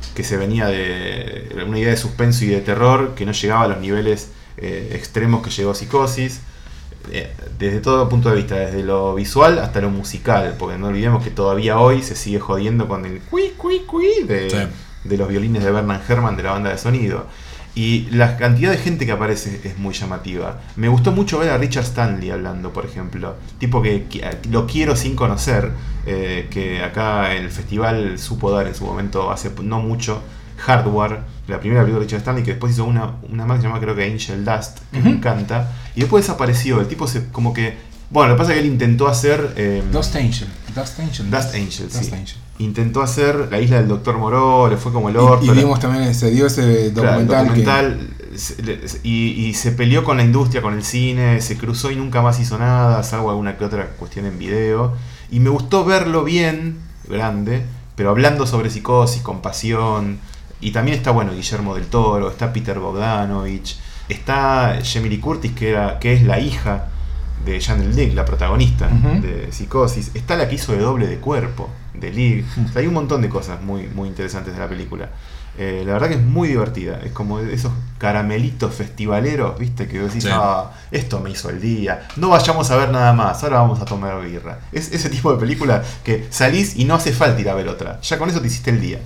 que se venía de una idea de suspenso y de terror que no llegaba a los niveles eh, extremos que llegó Psicosis. Eh, desde todo punto de vista, desde lo visual hasta lo musical, porque no olvidemos que todavía hoy se sigue jodiendo con el cui cui cui de, sí. de los violines de Bernard Herrmann de la banda de sonido. Y la cantidad de gente que aparece es muy llamativa. Me gustó mucho ver a Richard Stanley hablando, por ejemplo. Tipo que, que lo quiero sin conocer, eh, que acá en el festival supo dar en su momento, hace no mucho, Hardware, la primera película de Richard Stanley, que después hizo una, una más que se llama creo que Angel Dust, que uh-huh. me encanta. Y después desapareció. El tipo se como que... Bueno, lo que pasa es que él intentó hacer... Eh, Dust Angel. Dust Angel. Dust Angel, Dust sí. Angel. Intentó hacer La Isla del Doctor Moreau, le fue como el orto. Y, y vimos también, se dio ese documental. Claro, documental que... y, y se peleó con la industria, con el cine, se cruzó y nunca más hizo nada, salvo alguna que otra cuestión en video. Y me gustó verlo bien, grande, pero hablando sobre Psicosis, con pasión. Y también está, bueno, Guillermo del Toro, está Peter Bogdanovich, está Jamie Lee Curtis, que, era, que es la hija de Janelle Dick, la protagonista uh-huh. de Psicosis. Está la que hizo de doble de cuerpo, de League. Uh-huh. O sea, hay un montón de cosas muy, muy interesantes de la película. Eh, la verdad que es muy divertida. Es como esos caramelitos festivaleros, ¿viste? Que decís, sí. ah, esto me hizo el día. No vayamos a ver nada más, ahora vamos a tomar birra. Es ese tipo de película que salís y no hace falta ir a ver otra. Ya con eso te hiciste el día.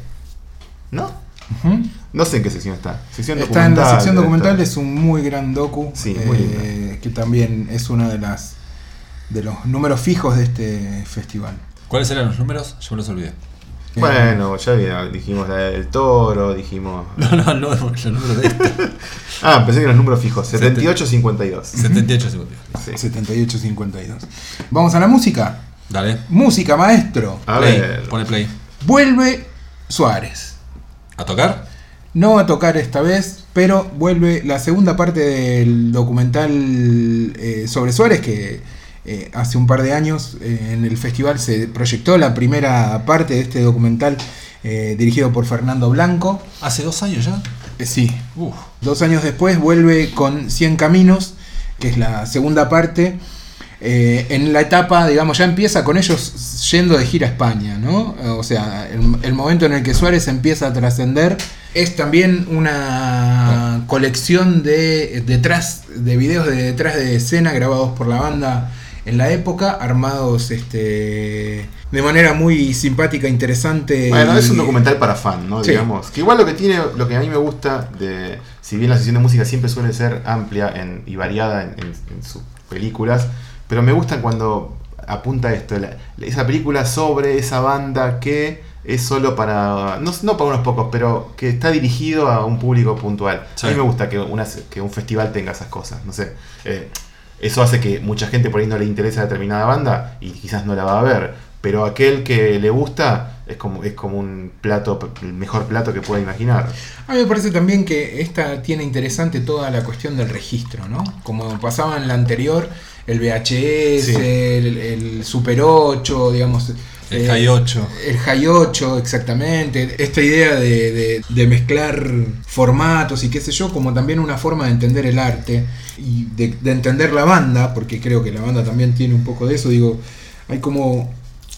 ¿No? Uh-huh. No sé en qué sección está. Sección está en la sección documental, es un muy gran docu. Sí, muy eh, que también es uno de las de los números fijos de este festival. ¿Cuáles eran los números? Yo me los olvidé. Bueno, ya dijimos la del Toro, dijimos... No, no, no, los números de esta. Ah, pensé que los números fijos. setenta y ocho cincuenta y dos. setenta y ocho cincuenta y dos. Sí. setenta y ocho cincuenta y dos. Vamos a la música. Dale. Música, maestro. A play. ver. Pone play. Vuelve Suárez. ¿A tocar? No a tocar esta vez, pero vuelve la segunda parte del documental eh, sobre Suárez, que eh, hace un par de años eh, en el festival se proyectó la primera parte de este documental eh, dirigido por Fernando Blanco. ¿Hace dos años ya? Eh, sí. Uf. Dos años después vuelve con Cien Caminos, que es la segunda parte. Eh, en la etapa, digamos, ya empieza con ellos yendo de gira a España, ¿no? O sea, el, el momento en el que Suárez empieza a trascender es también una colección de detrás de videos de detrás de escena grabados por la banda en la época, armados este de manera muy simpática, interesante. Bueno, y... es un documental para fan, ¿no? Sí. Digamos. Que igual lo que tiene, lo que a mí me gusta de, si bien la sesión de música siempre suele ser amplia en, y variada en, en, en sus películas, pero me gustan cuando apunta esto, la, esa película sobre esa banda que es solo para, no, no para unos pocos, pero que está dirigido a un público puntual. Sí. A mí me gusta que, una, que un festival tenga esas cosas, no sé. Eh, eso hace que mucha gente por ahí no le interesa determinada banda y quizás no la va a ver, pero aquel que le gusta es como, es como un plato, el mejor plato que pueda imaginar. A mí me parece también que esta tiene interesante toda la cuestión del registro, ¿no? Como pasaba en la anterior, el V H S, sí. el, el Super ocho, digamos... El Hi ocho. El Hi ocho, exactamente. Esta idea de, de, de mezclar formatos y qué sé yo, como también una forma de entender el arte y de, de entender la banda, porque creo que la banda también tiene un poco de eso. Digo, hay como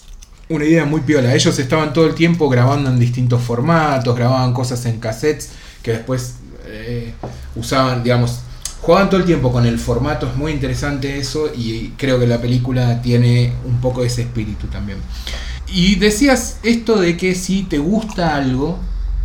una idea muy piola. Ellos estaban todo el tiempo grabando en distintos formatos, grababan cosas en cassettes que después eh, usaban, digamos... Juegan todo el tiempo con el formato, es muy interesante eso, y creo que la película tiene un poco ese espíritu también. Y decías esto de que si te gusta algo,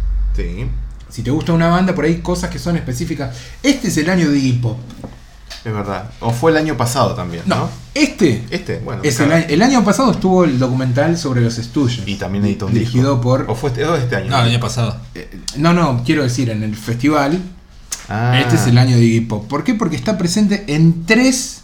sí. si te gusta una banda, por ahí cosas que son específicas. Este es el año de Iggy Pop. Es verdad. O fue el año pasado también, ¿no? No, este, este bueno, es el año, el año pasado estuvo el documental sobre los Stooges. Y también editó un dirigido disco. por... ¿O fue este, o este año? No, el año pasado. Eh, no, no, quiero decir, en el festival... Ah. Este es el año de Iggy Pop. ¿Por qué? Porque está presente en tres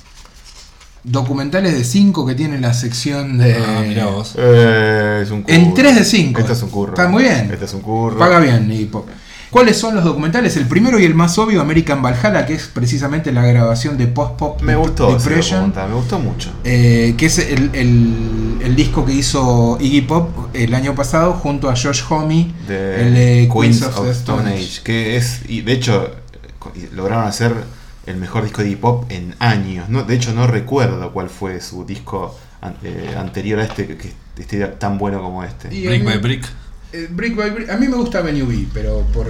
documentales de cinco que tiene la sección de... Ah, mirá vos. Eh, es un curro. En tres de cinco. Este es un curro. Está muy bien. Este es un curro. Paga bien Iggy Pop. ¿Cuáles son los documentales? El primero y el más obvio, American Valhalla, que es precisamente la grabación de Post Pop Me gustó Depression. Me gustó mucho. Eh, que es el, el, el disco que hizo Iggy Pop el año pasado junto a Josh Homme, de el de Queens, Queens of, of the Stone Stone Age. Age. Que es, y de hecho, lograron hacer el mejor disco de Iggy Pop en años. No, de hecho, no recuerdo cuál fue su disco an- eh, anterior a este que, que esté tan bueno como este. Brick by Brick. Eh, Brick by Brick, a mí me gusta Avenue B, pero por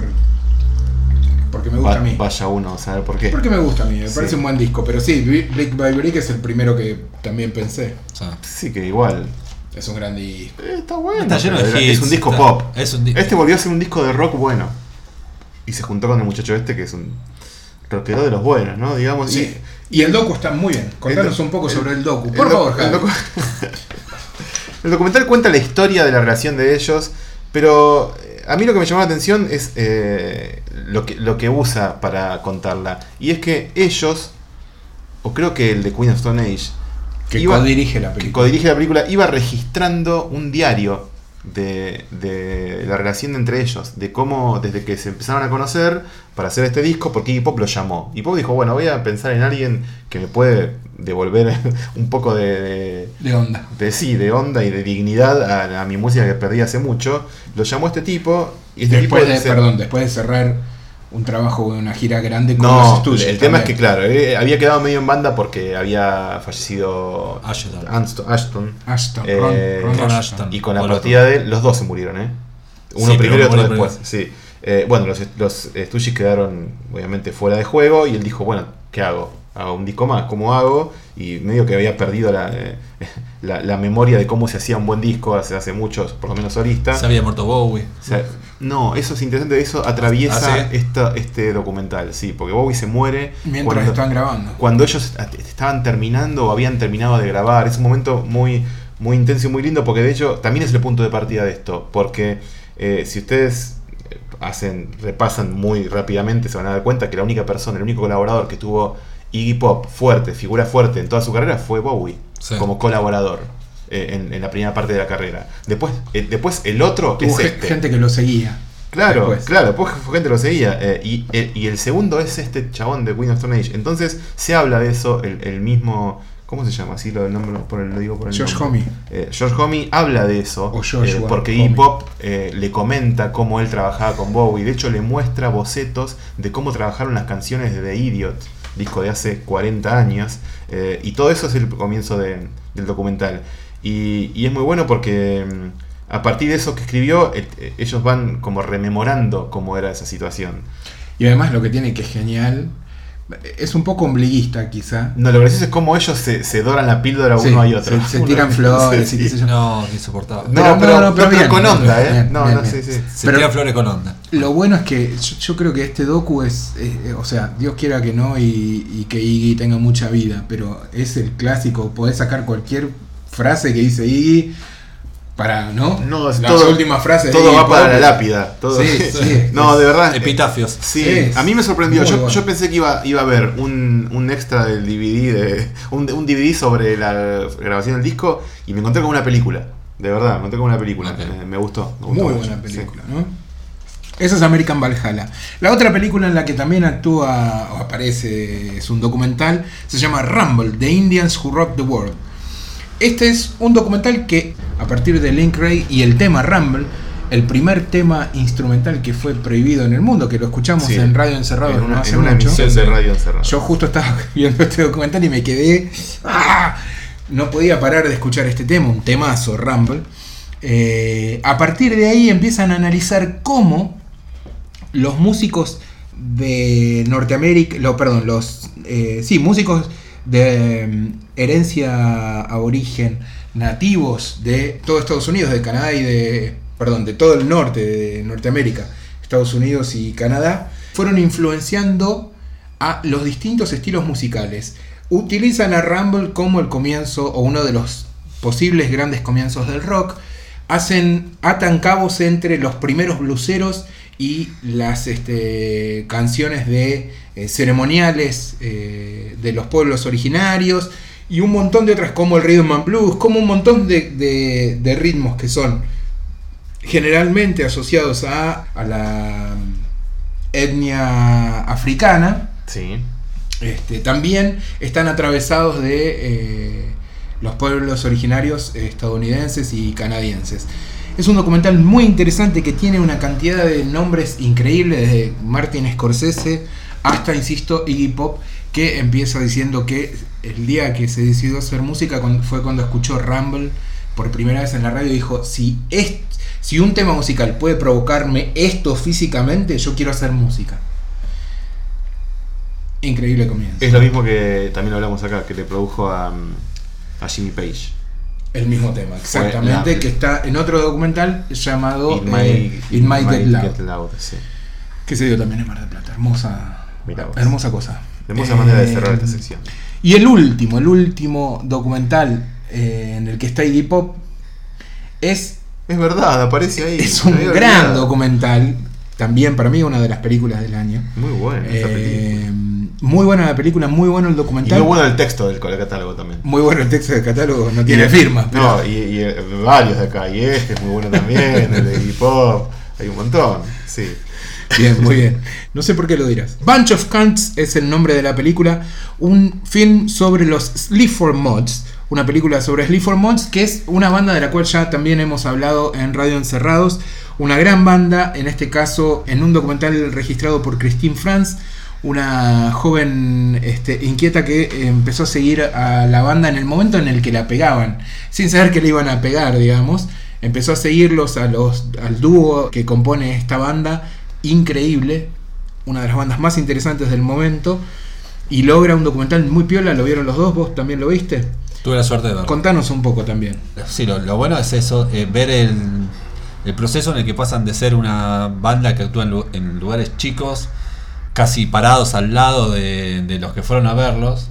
porque me gusta Va, a mí. Vaya uno a saber por qué. Porque me gusta a mí, me Sí. parece un buen disco. Pero sí, Brick by Brick es el primero que también pensé. O sea, Sí, que igual. Es un gran disco. Eh, está bueno. está lleno de pero hits. Es un disco está- pop. Es un di- Este volvió a ser un disco de rock bueno. Y se juntó con el muchacho este que es un rockero de los buenos, ¿no? Digamos. Sí. Y el docu está muy bien. Contanos El- un poco el- sobre el docu. el Por docu- favor, el Javi. docu- El documental cuenta la historia de la relación de ellos, pero eh, a mí lo que me llamó la atención es eh, lo, que, lo que usa para contarla. Y es que ellos, o creo que el de Queen of Stone Age, Que iba- codirige la que película. codirige la película, iba registrando un diario de, de la relación entre ellos, de cómo desde que se empezaron a conocer para hacer este disco, porque Iggy Pop lo llamó. Y Pop dijo, bueno, voy a pensar en alguien que me puede devolver un poco de, de, De onda. de sí, de onda y de dignidad a, a mi música que perdí hace mucho. Lo llamó este tipo y este Después tipo de, se- perdón, después de cerrar un trabajo de una gira grande con los no, Stooges el tema es que también. claro, eh, había quedado medio en banda porque había fallecido Ashton. Anston- Ashton. Ashton, Eh, Ron, Ron Ron Ashton. Ashton. Y con la O el partida de él, los dos se murieron, ¿eh? Uno Sí, pero primero y uno otro murió después. Sí. Eh, bueno, los, los Stooges quedaron obviamente fuera de juego y él dijo, bueno, ¿qué hago? Hago un disco más, ¿cómo hago? Y medio que había perdido la, eh, la, la memoria de cómo se hacía un buen disco hace, hace muchos, por lo menos solista. Se había muerto Bowie. O sea, no, eso es interesante, eso atraviesa ¿Ah, sí? esta, este documental, sí, porque Bowie se muere Mientras cuando, están grabando. cuando ellos at- estaban terminando o habían terminado de grabar. Es un momento muy, muy intenso y muy lindo porque de hecho también es el punto de partida de esto, porque eh, si ustedes hacen, repasan muy rápidamente se van a dar cuenta que la única persona, el único colaborador que tuvo Iggy Pop fuerte, figura fuerte en toda su carrera fue Bowie, Sí. como colaborador. eh, En, en la primera parte de la carrera. Después, eh, después el otro Tuvo es ge- este. gente que lo seguía. Claro, después. claro, pues gente lo seguía. eh, y, eh, y el segundo es este chabón de Queen of Stone Age. Entonces se habla de eso, el, el mismo. ¿Cómo se llama? Así lo, el nombre, por el, lo digo por el George nombre. Homme. Eh, George Homme habla de eso. O Joshua eh, porque Homme. Iggy Pop eh, le comenta cómo él trabajaba con Bowie. De hecho, le muestra bocetos de cómo trabajaron las canciones de The Idiot, disco de hace cuarenta años. eh, y todo eso es el comienzo de- del documental. Y, y es muy bueno porque mm, a partir de eso que escribió, eh, eh, ellos van como rememorando cómo era esa situación. Y además lo que tiene que es genial, es un poco ombliguista quizá. No, lo gracioso es cómo ellos se, se doran la píldora Sí, uno y otro. Se, se Uno- tiran flores sí, y qué sé yo. No, qué insoportable. No, Pero- pero, no, no, pero pero bien, con bien, onda, ¿eh? bien, no, bien, no, bien. sí, sí. Se Pero- tira flores con onda. Lo bueno es que yo, yo creo que este docu es, eh, o sea, Dios quiera que no y, y que Iggy tenga mucha vida, pero es el clásico, podés sacar cualquier frase que dice Iggy para, ¿no? No, es Las todo- últimas frases de Todo Iggy va para Pop. la lápida. Todo. Sí, sí. No, de verdad. Epitafios. Sí, Es a mí me sorprendió. muy Yo, bueno. yo pensé que iba, iba a haber un, un extra del D V D, de, un, un D V D sobre la grabación del disco y me encontré con una película. De verdad, me encontré con una película. Ok. Me, me gustó. Me gustó Muy mucho, buena sí. película, ¿no? Esa es American Valhalla. La otra película en la que también actúa o aparece, es un documental, se llama Rumble, The Indians Who Rock the World. Este es un documental que, a partir de Link Ray y el tema Rumble, el primer tema instrumental que fue prohibido en el mundo, que lo escuchamos Sí. en Radio Encerrado En no una, hace en una mucho. emisión de radio encerrada. Yo justo estaba viendo este documental y me quedé. ¡Ah! No podía parar de escuchar este tema, un temazo, Rumble. Eh, a partir de ahí empiezan a analizar cómo los músicos de Norteamérica, lo, perdón, los eh, sí, músicos de mm, herencia aborigen nativos de todo Estados Unidos, de Canadá y de, perdón, de todo el norte de Norteamérica, Estados Unidos y Canadá, fueron influenciando a los distintos estilos musicales. Utilizan a Rumble como el comienzo o uno de los posibles grandes comienzos del rock. Hacen, atan cabos entre los primeros bluseros y las este, canciones de eh, ceremoniales eh, de los pueblos originarios y un montón de otras como el rhythm and blues, como un montón de, de, de ritmos que son generalmente asociados a, a la etnia africana. Sí. Este, también están atravesados de eh, los pueblos originarios eh, estadounidenses y canadienses. Es un documental muy interesante que tiene una cantidad de nombres increíbles, desde Martin Scorsese hasta, insisto, Iggy Pop, que empieza diciendo que el día que se decidió hacer música fue cuando escuchó Rumble por primera vez en la radio y dijo, si, es, Si un tema musical puede provocarme esto físicamente, yo quiero hacer música. Increíble comienzo. Es lo mismo que también hablamos acá, que le produjo a, a Jimmy Page. El mismo tema, exactamente, la, que está en otro documental llamado It Might, eh, It Might Get Loud, Get Loud sí. que se dio también en Mar del Plata. Hermosa, hermosa cosa. Hermosa eh, manera de cerrar esta sección. Y el último, el último documental eh, en el que está Iggy Pop es... Es verdad, aparece ahí. Es un gran documental, también para mí una de las películas del año. Muy buena esa eh, película. Muy buena la película, muy bueno el documental. Y muy bueno el texto del catálogo también. Muy bueno el texto del catálogo, no tiene firma. Pero... No, y, y varios de acá, y este es muy bueno también, el de Iggy Pop, hay un montón, sí. Bien, muy bien. No sé por qué lo dirás. Bunch of Cunts es el nombre de la película, un film sobre los Sleaford Mods, una película sobre Sleaford Mods, que es una banda de la cual ya también hemos hablado en Radio Encerrados, una gran banda, en este caso en un documental registrado por Christine Franz, una joven este, inquieta que empezó a seguir a la banda en el momento en el que la pegaban, sin saber que le iban a pegar, digamos. Empezó a seguirlos a los, al dúo que compone esta banda, increíble, una de las bandas más interesantes del momento, y logra un documental muy piola. ¿Lo vieron los dos? ¿Vos también lo viste? Tuve la suerte de verlo. Contanos un poco también. Sí, lo, lo bueno es eso, eh, ver el, el proceso en el que pasan de ser una banda que actúa en, lu- en lugares chicos, casi parados al lado de, de los que fueron a verlos,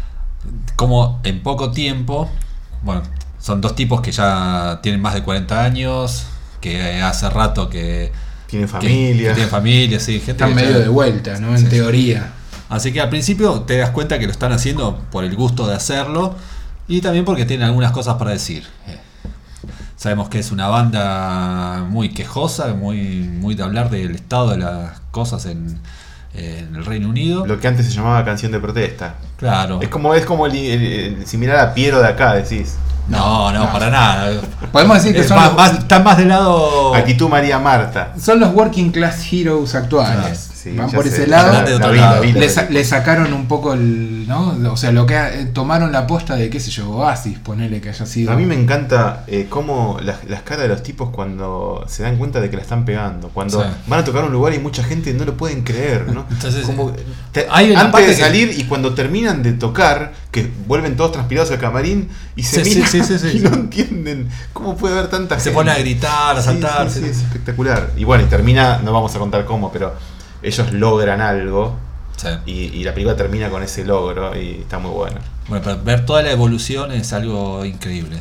como en poco tiempo, bueno, son dos tipos que ya tienen más de cuarenta años, que hace rato que tienen familia, que, que tienen familia, sí, gente están que medio ya, de vuelta, ¿no? En sí, teoría. Así que al principio te das cuenta que lo están haciendo por el gusto de hacerlo y también porque tienen algunas cosas para decir. Eh, sabemos que es una banda muy quejosa, muy, muy de hablar del estado de las cosas en, en el Reino Unido. Lo que antes se llamaba canción de protesta. Claro. Es como, es como el, el, el similar a Piero de acá, decís. No, no, no, para nada. Podemos decir que es son más, los, más, están más del lado. Actitud María Marta. son los working class heroes actuales. Claro, sí, Van ya por sé, ese ya lado. la- de otro vi, la lado. vi, la Le, vi. sa- le sacaron un poco el, ¿no? O sea, lo que ha- eh, tomaron la posta de, qué sé yo, Oasis, ponele que haya sido. A mí me encanta eh, cómo las, las caras de los tipos cuando se dan cuenta de que la están pegando. Cuando Sí. van a tocar un lugar y mucha gente no lo pueden creer, ¿no? Entonces, Como te- hay una antes parte de que- salir y cuando terminan de tocar, que vuelven todos transpirados al camarín y se Sí, sí, miran sí, sí, sí, y sí. no entienden cómo puede haber tanta Se gente. pone a gritar, a Sí, saltar. sí, sí. sí, es espectacular. Y bueno, y termina, no vamos a contar cómo, pero ellos logran algo. Sí. Y, y la película termina con ese logro y está muy buena. Bueno, pero ver toda la evolución es algo increíble.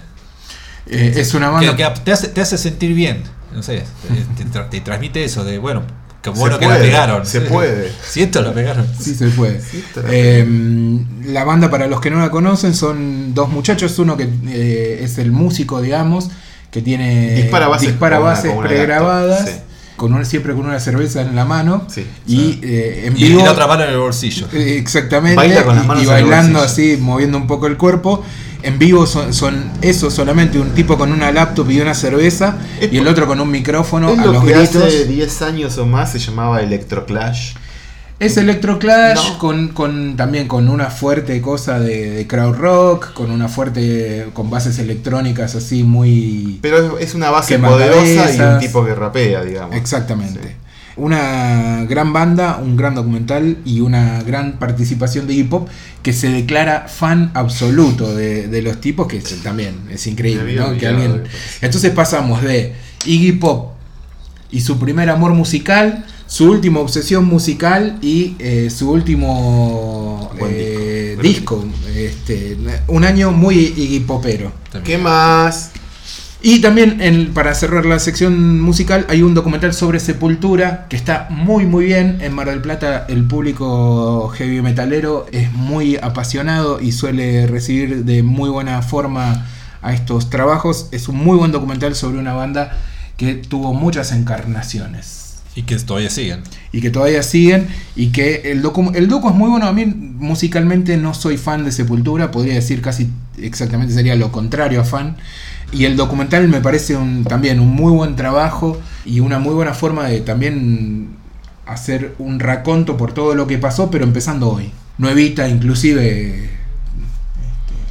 Eh, es una banda. Que, que te, hace, te hace sentir bien. No sé, te, te, tra- te transmite eso de, bueno, qué bueno Se que puede, la pegaron. se Sí, puede. Si esto la pegaron. Sí, se puede. Sí, está la Eh, la banda, para los que no la conocen, son dos muchachos. Uno que eh, es el músico, digamos, que tiene Dispara bases dispara con una- bases con una pregrabadas, laptop, sí. con una, siempre con una cerveza en la mano. Sí, y sí. eh, en Y, vivo. y la otra mano en el bolsillo. Eh, Exactamente, Baila con las y- manos y en el bailando bolsillo. así, moviendo un poco el cuerpo. En vivo son, son eso solamente, un tipo con una laptop y una cerveza, Es y el por- otro con un micrófono Es a lo los que gritos. hace diez años o más se llamaba Electroclash. Es Electroclash, No. con, con también con una fuerte cosa de, de crowd rock, con una fuerte, con bases electrónicas así muy... Pero es es una base Quemacabezas. poderosa y un tipo que rapea, digamos. Exactamente. Sí. Una gran banda, un gran documental y una gran participación de hip hop, que se declara fan absoluto de, de los tipos, que es- también es Me increíble, había ¿no? Que olvidado alguien... de eso. Entonces pasamos de Iggy Pop y su primer amor musical, su última obsesión musical y eh, su último Buen eh, disco. disco. Este, un año muy Iggy Popero. ¿Qué más? Y también, en- para cerrar la sección musical, hay un documental sobre Sepultura que está muy muy bien. En Mar del Plata el público heavy metalero es muy apasionado y suele recibir de muy buena forma a estos trabajos. Es un muy buen documental sobre una banda que tuvo muchas encarnaciones Y que todavía siguen. y que todavía siguen, y que el docu, el docu es muy bueno. A mí musicalmente no soy fan de Sepultura, podría decir casi exactamente sería lo contrario a fan, y el documental me parece un, también un muy buen trabajo y una muy buena forma de también hacer un raconto por todo lo que pasó, pero empezando hoy. Nuevita, inclusive este,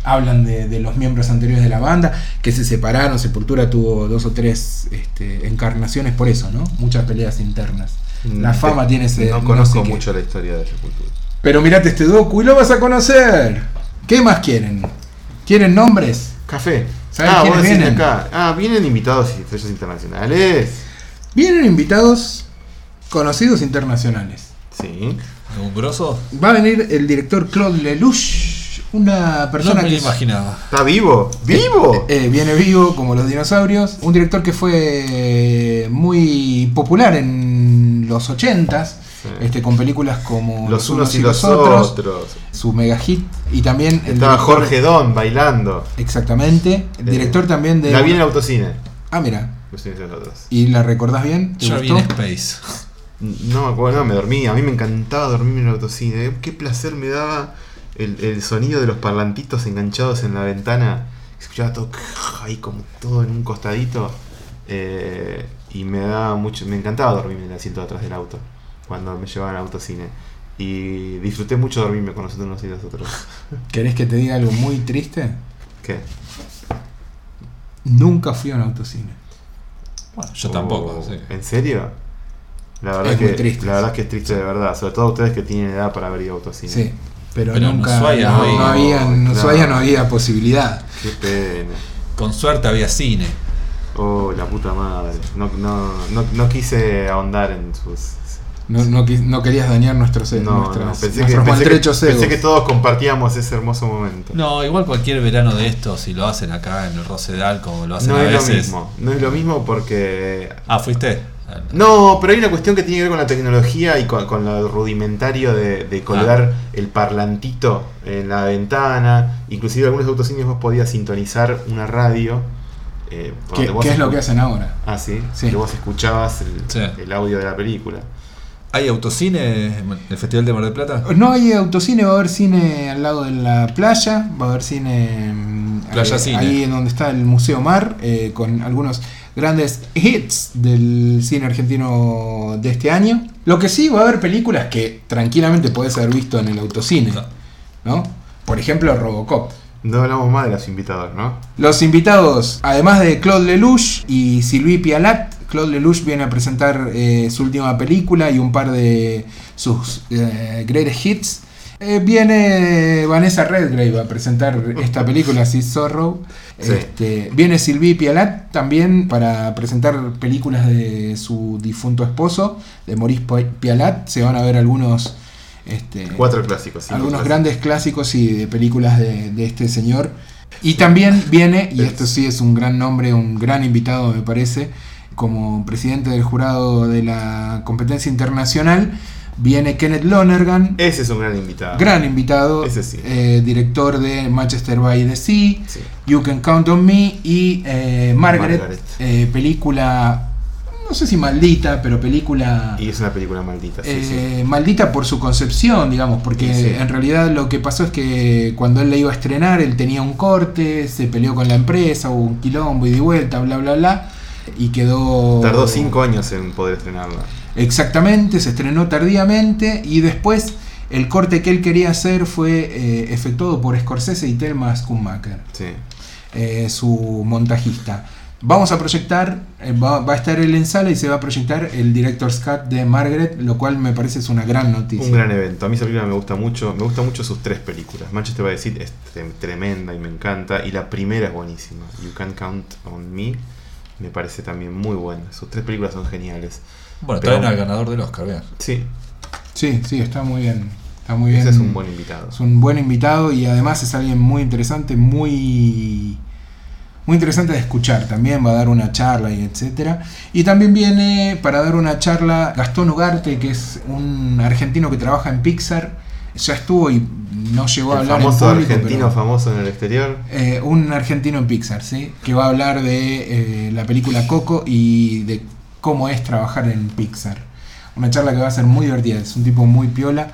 hablan de, de los miembros anteriores de la banda, que se separaron. Sepultura tuvo dos o tres este, encarnaciones por eso, ¿no? Muchas peleas internas. La fama Te, tiene ese... No conozco no sé mucho qué. la historia de Sepultura. Pero mirate este docu y lo vas a conocer. ¿Qué más quieren? ¿Quieren nombres? Café. ¿Saben Ah, quiénes vos decís vienen? acá. Ah, vienen invitados y estrellas internacionales. Vienen invitados conocidos internacionales. Sí. ¿Un grosso? Va a venir el director Claude Lelouch, una persona No me que lo es- imaginaba. ¿Está vivo? ¿Vivo? Eh, eh, viene vivo como los dinosaurios. Un director que fue eh, muy popular en los ochentas, Sí. este, con películas como Los unos y los otros. su mega hit. Y también el Estaba director- Jorge Don bailando. Exactamente. El director Eh, también de... La vi en el autocine. Ah, mira. Los unos y los otros. ¿Y la recordás bien? ¿Te Yo vi en gustó? Space. No me acuerdo, no, me dormí. A mí me encantaba dormirme en el autocine. Qué placer me daba el, el sonido de los parlantitos enganchados en la ventana. Escuchaba todo ahí como todo en un costadito. Eh, y me daba mucho, me encantaba dormirme en el asiento de atrás del auto cuando me llevaban al autocine. Y disfruté mucho dormirme con nosotros unos y los otros. ¿Querés que te diga algo muy triste? ¿Qué? Nunca fui a un autocine. Bueno, yo tampoco. Oh, Sí. ¿En serio? La verdad, Es que, muy triste. la verdad es que es triste de verdad. Sobre todo ustedes que tienen edad para ver ido a autocine. Sí, pero, Pero en nunca. Ushuaia no, no hay- no había, en Claro. Ushuaia no había posibilidad. Qué pena. Con suerte había cine. Oh, la puta madre. No, no, no, no quise ahondar en sus... No, no, quis- no querías dañar nuestros, e- No, nuestras- no, pensé, que, nuestros pensé, que, maltrechos egos. pensé que todos compartíamos ese hermoso momento. No, igual cualquier verano de estos, si lo hacen acá en el Rosedal, como lo hacen No a es lo veces. mismo. No es lo mismo porque... Ah, ¿fuiste? No, pero hay una cuestión que tiene que ver con la tecnología y con, con lo rudimentario de, de colgar el parlantito en la ventana. Inclusive algunos autocines vos podías sintonizar una radio. Eh, por ¿Qué, donde vos qué es lo escu- que hacen ahora? Ah, ¿sí? Sí. Que vos escuchabas el, Sí. el audio de la película. ¿Hay autocine en el Festival de Mar del Plata? No hay autocine, va a haber cine al lado de la playa, va a haber cine, mm, Playa eh, Cine. ahí en donde está el Museo Mar, eh, con algunos grandes hits del cine argentino de este año. Lo que sí, va a haber películas que tranquilamente podés haber visto en el autocine, No. ¿no? Por ejemplo, Robocop. No hablamos más de los invitados, ¿no? Los invitados, además de Claude Lelouch y Sylvie Pialat, Claude Lelouch viene a presentar eh, su última película y un par de sus eh, greatest hits. Eh, viene Vanessa Redgrave a presentar esta película, Sis Sorrow. Sí. Este, viene Sylvie Pialat también para presentar películas de su difunto esposo, de Maurice Pialat. Se van a ver algunos... Este, Cuatro clásicos. cinco algunos clásicos. grandes clásicos y de películas de, de este señor. Y también viene, y esto sí es un gran nombre, un gran invitado me parece, como presidente del jurado de la competencia internacional, viene Kenneth Lonergan, Ese es un gran invitado. gran invitado, Ese sí. eh, director de Manchester by the Sea, Sí. You Can Count on Me y eh, Margaret, Margaret. eh, película, no sé si maldita, pero película... Y es una película maldita, sí, Eh, sí. maldita por su concepción, digamos, porque Sí, sí. en realidad lo que pasó es que cuando él la iba a estrenar, él tenía un corte, se peleó con la empresa, hubo un quilombo y de vuelta, bla, bla, bla, y quedó... Tardó cinco años en poder estrenarla. Exactamente, se estrenó tardíamente y después el corte que él quería hacer fue eh, efectuado por Scorsese y Thelma Schumacher, Sí. eh, su montajista. Vamos a proyectar, eh, va, va a estar él en sala y se va a proyectar el Director's Cut de Margaret, lo cual me parece es una gran noticia. Un gran evento. A mí esa película me gusta mucho. Me gustan mucho sus tres películas. Manchester by the Sea es tre- tremenda y me encanta. Y la primera es buenísima. You Can Count on Me me parece también muy buena. Sus tres películas son geniales. Bueno, Pero- traen al ganador del Oscar, vean. Sí, Sí, sí, está muy bien. Está muy bien. ese es un buen invitado. Es un buen invitado y además es alguien muy interesante, muy muy interesante de escuchar. También va a dar una charla y etcétera. Y también viene para dar una charla Gastón Ugarte, que es un argentino que trabaja en Pixar. Ya estuvo y no llegó a El hablar famoso en público, argentino pero- famoso en el exterior. Eh, un argentino en Pixar, ¿sí? Que va a hablar de eh, la película Coco y de cómo es trabajar en Pixar. Una charla que va a ser muy divertida. Es un tipo muy piola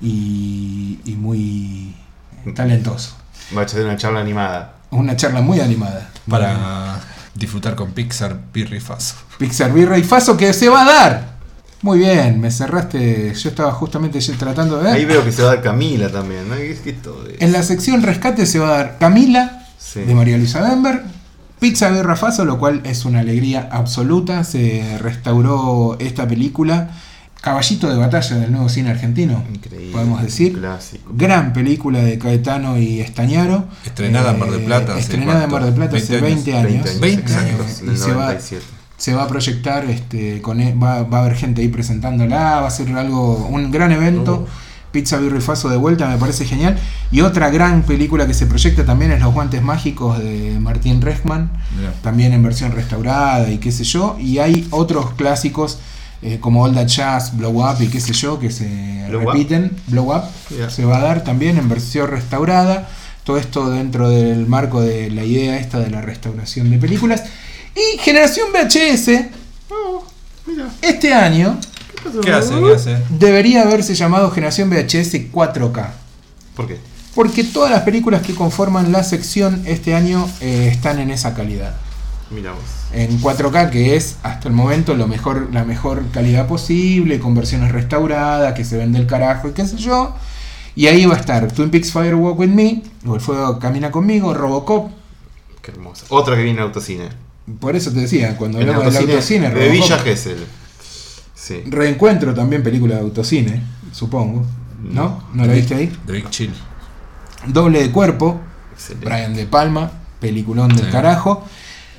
y, y muy talentoso. Va a ser una charla animada. Una charla muy animada. Para disfrutar con Pixar, Pirri Faso. Pixar Birra y Faso que se va a dar. Muy bien, me cerraste. Yo estaba justamente tratando de ver. Ahí veo que se va a dar Camila también, ¿no? ¿Qué, qué es todo eso? En la sección rescate se va a dar Camila, sí, de María Luisa Bember, Pizza Birra Faso, lo cual es una alegría absoluta. Se restauró esta película, caballito de batalla del nuevo cine argentino, increíble, podemos decir. Clásico. Gran película de Caetano y Estañaro. Estrenada eh, en Mar del Plata. Estrenada en Mar del Plata hace veinte años. veinte años. Eh, y se va, se va a proyectar, este, con va, va a haber gente ahí presentándola, va a ser algo, un gran evento. Uh. Pizza Birra Faso de vuelta, me parece genial. Y otra gran película que se proyecta también es Los Guantes Mágicos de Martín Rechman, yeah, también en versión restaurada y qué sé yo. Y hay otros clásicos eh, como All That Jazz, Blow Up y qué sé yo, que se Blow repiten. Up. Blow Up, yeah, se va a dar también en versión restaurada. Todo esto dentro del marco de la idea esta de la restauración de películas. Y Generación V H S, oh, mira, este año... ¿Qué hace? ¿Qué hace? Debería haberse llamado Generación V H S cuatro K. ¿Por qué? Porque todas las películas que conforman la sección este año eh, están en esa calidad. Mira vos. En cuatro K, que es hasta el momento lo mejor, la mejor calidad posible, con versiones restauradas, que se ven del carajo y qué sé yo. Y ahí va a estar Twin Peaks Fire Walk With Me, o El Fuego Camina Conmigo, Robocop. Qué hermosa. Otra que viene en autocine. Por eso te decía, cuando hablamos del autocine, de Villa Gesell. Sí. Reencuentro también, película de autocine, supongo. ¿No? ¿No la viste ahí? The Big Chill. Doble de Cuerpo. Excelente. Brian De Palma, peliculón del sí, carajo.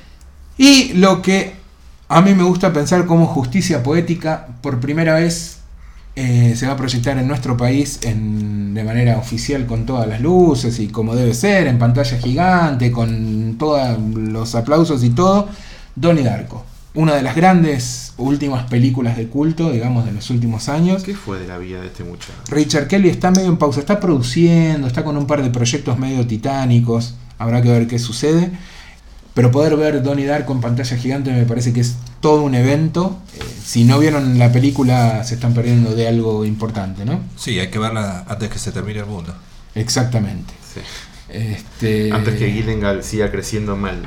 Y lo que a mí me gusta pensar como justicia poética, por primera vez eh, se va a proyectar en nuestro país en, de manera oficial, con todas las luces y como debe ser, en pantalla gigante, con todos los aplausos y todo. Donnie Darko. Una de las grandes últimas películas de culto, digamos, de los últimos años. ¿Qué fue de la vida de este muchacho? Richard Kelly está medio en pausa, está produciendo, está con un par de proyectos medio titánicos, habrá que ver qué sucede. Pero poder ver Donnie Darko en pantalla gigante me parece que es todo un evento. Eh, si no vieron la película, se están perdiendo de algo importante, ¿no? Sí, hay que verla antes que se termine el mundo. Exactamente. Sí. Este... Antes que Gyllenhaal siga creciendo mal.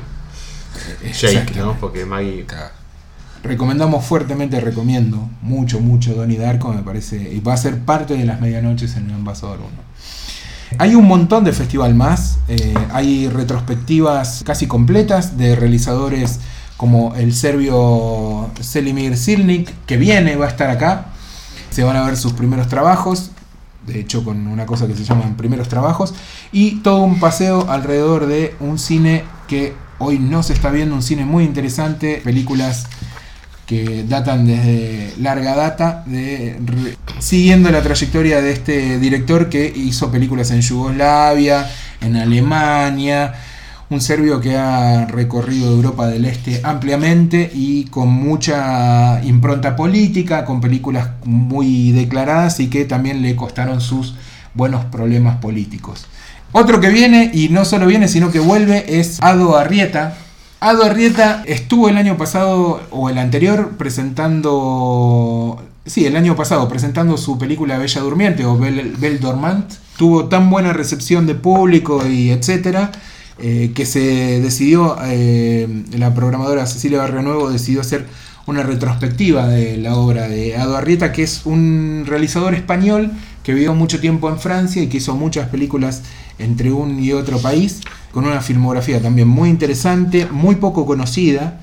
Jake, ¿no? Porque Maggie... Recomendamos fuertemente, recomiendo mucho, mucho Donnie Darko, me parece, y va a ser parte de las medianoches en el Embajador uno. Hay un montón de festival más, eh, hay retrospectivas casi completas de realizadores como el serbio Selimir Silnik, que viene, va a estar acá, se van a ver sus primeros trabajos, de hecho con una cosa que se llaman primeros trabajos, y todo un paseo alrededor de un cine que hoy no se está viendo, un cine muy interesante, películas que datan desde larga data, de, re, siguiendo la trayectoria de este director que hizo películas en Yugoslavia, en Alemania, un serbio que ha recorrido Europa del Este ampliamente y con mucha impronta política, con películas muy declaradas y que también le costaron sus buenos problemas políticos. Otro que viene, y no solo viene, sino que vuelve, es Ado Arrieta. Ado Arrieta estuvo el año pasado, o el anterior, presentando... Sí, el año pasado, presentando su película Bella Durmiente, o Belle, Belle Dormant. Tuvo tan buena recepción de público y etcétera, eh, que se decidió, eh, la programadora Cecilia Barrionuevo decidió hacer una retrospectiva de la obra de Ado Arrieta, que es un realizador español que vivió mucho tiempo en Francia y que hizo muchas películas entre un y otro país, con una filmografía también muy interesante, muy poco conocida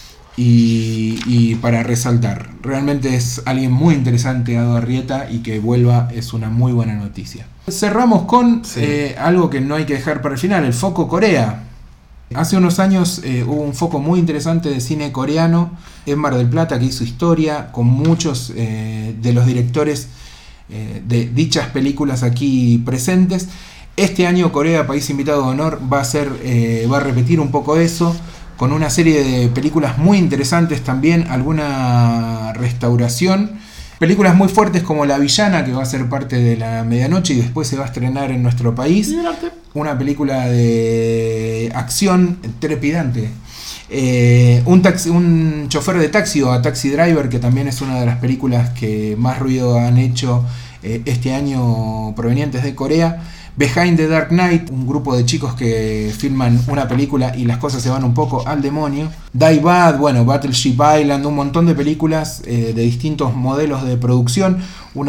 y, y para resaltar. Realmente es alguien muy interesante, Ado Arrieta, y que vuelva es una muy buena noticia. Cerramos con sí. eh, algo que no hay que dejar para el final, el foco Corea. Hace unos años eh, hubo un foco muy interesante de cine coreano en Mar del Plata que hizo historia, con muchos eh, de los directores eh, de dichas películas aquí presentes. Este año Corea, país invitado de honor, va a ser, eh, va a repetir un poco eso, con una serie de películas muy interesantes también, alguna restauración, películas muy fuertes como La Villana, que va a ser parte de la medianoche y después se va a estrenar en nuestro país, una película de acción trepidante. Eh, un, taxi, un chofer de taxi o a Taxi Driver, que también es una de las películas que más ruido han hecho eh, este año provenientes de Corea. Behind the Dark Knight, un grupo de chicos que filman una película y las cosas se van un poco al demonio. Die Bad, bueno, Battleship Island, un montón de películas eh, de distintos modelos de producción.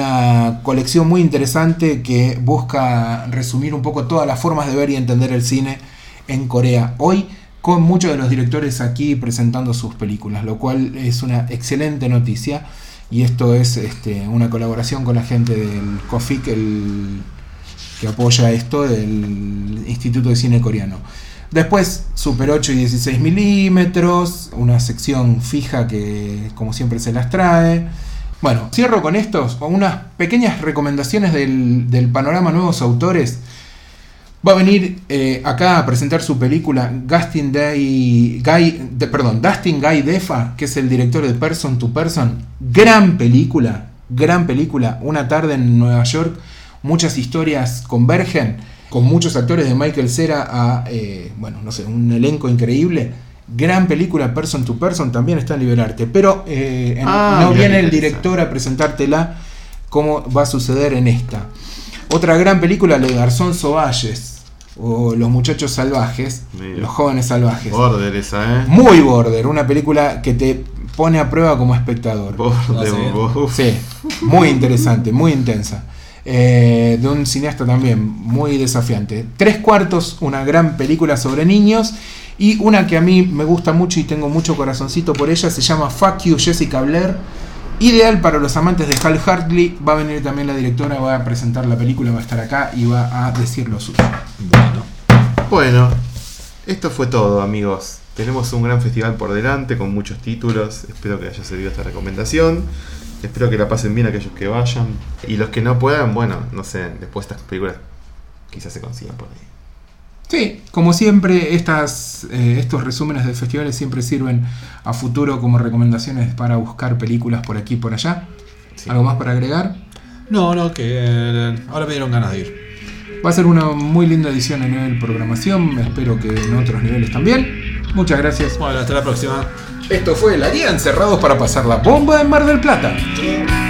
Una colección muy interesante que busca resumir un poco todas las formas de ver y entender el cine en Corea hoy, con muchos de los directores aquí presentando sus películas, lo cual es una excelente noticia. Y esto es este, una colaboración con la gente del C O F I C, el que apoya esto, del Instituto de Cine Coreano. Después Super ocho y dieciséis milímetros, una sección fija que como siempre se las trae. Bueno, cierro con estos, con unas pequeñas recomendaciones del, del panorama nuevos autores. Va a venir eh, acá a presentar su película Dustin Day, Guy, de, perdón, Dustin Guy Defa, que es el director de Person to Person. Gran película, gran película. Una tarde en Nueva York. Muchas historias convergen, con muchos actores de Michael Cera a, eh, bueno, no sé, un elenco increíble. Gran película, Person to Person, también está en Liberarte. Pero eh, en, ah, no viene el director a presentártela como va a suceder en esta. Otra gran película, Le Garçons Sauvages, o Los Muchachos Salvajes, Mira. Los Jóvenes Salvajes. Border esa, ¿eh? Muy border, una película que te pone a prueba como espectador. Border, No, bo- Sí, muy interesante, muy intensa. Eh, de un cineasta también muy desafiante. Tres cuartos, una gran película sobre niños. Y una que a mí me gusta mucho y tengo mucho corazoncito por ella, se llama Fuck You, Jessica Blair. Ideal para los amantes de Hal Hartley. Va a venir también la directora, va a presentar la película, va a estar acá y va a decir lo suyo. Bueno, Bueno, esto fue todo, amigos. Tenemos un gran festival por delante con muchos títulos. Espero que haya servido esta recomendación. Espero que la pasen bien aquellos que vayan. Y los que no puedan, bueno, no sé, después estas películas quizás se consigan por ahí. Sí, como siempre, estas, eh, estos resúmenes de festivales siempre sirven a futuro como recomendaciones para buscar películas por aquí y por allá. Sí. ¿Algo más para agregar? no, no, que eh, ahora me dieron ganas de ir. Va a ser una muy linda edición a nivel programación, espero que en otros niveles también. Muchas gracias. Bueno, hasta la próxima. Esto fue La Guía Encerrados para pasar la bomba en Mar del Plata.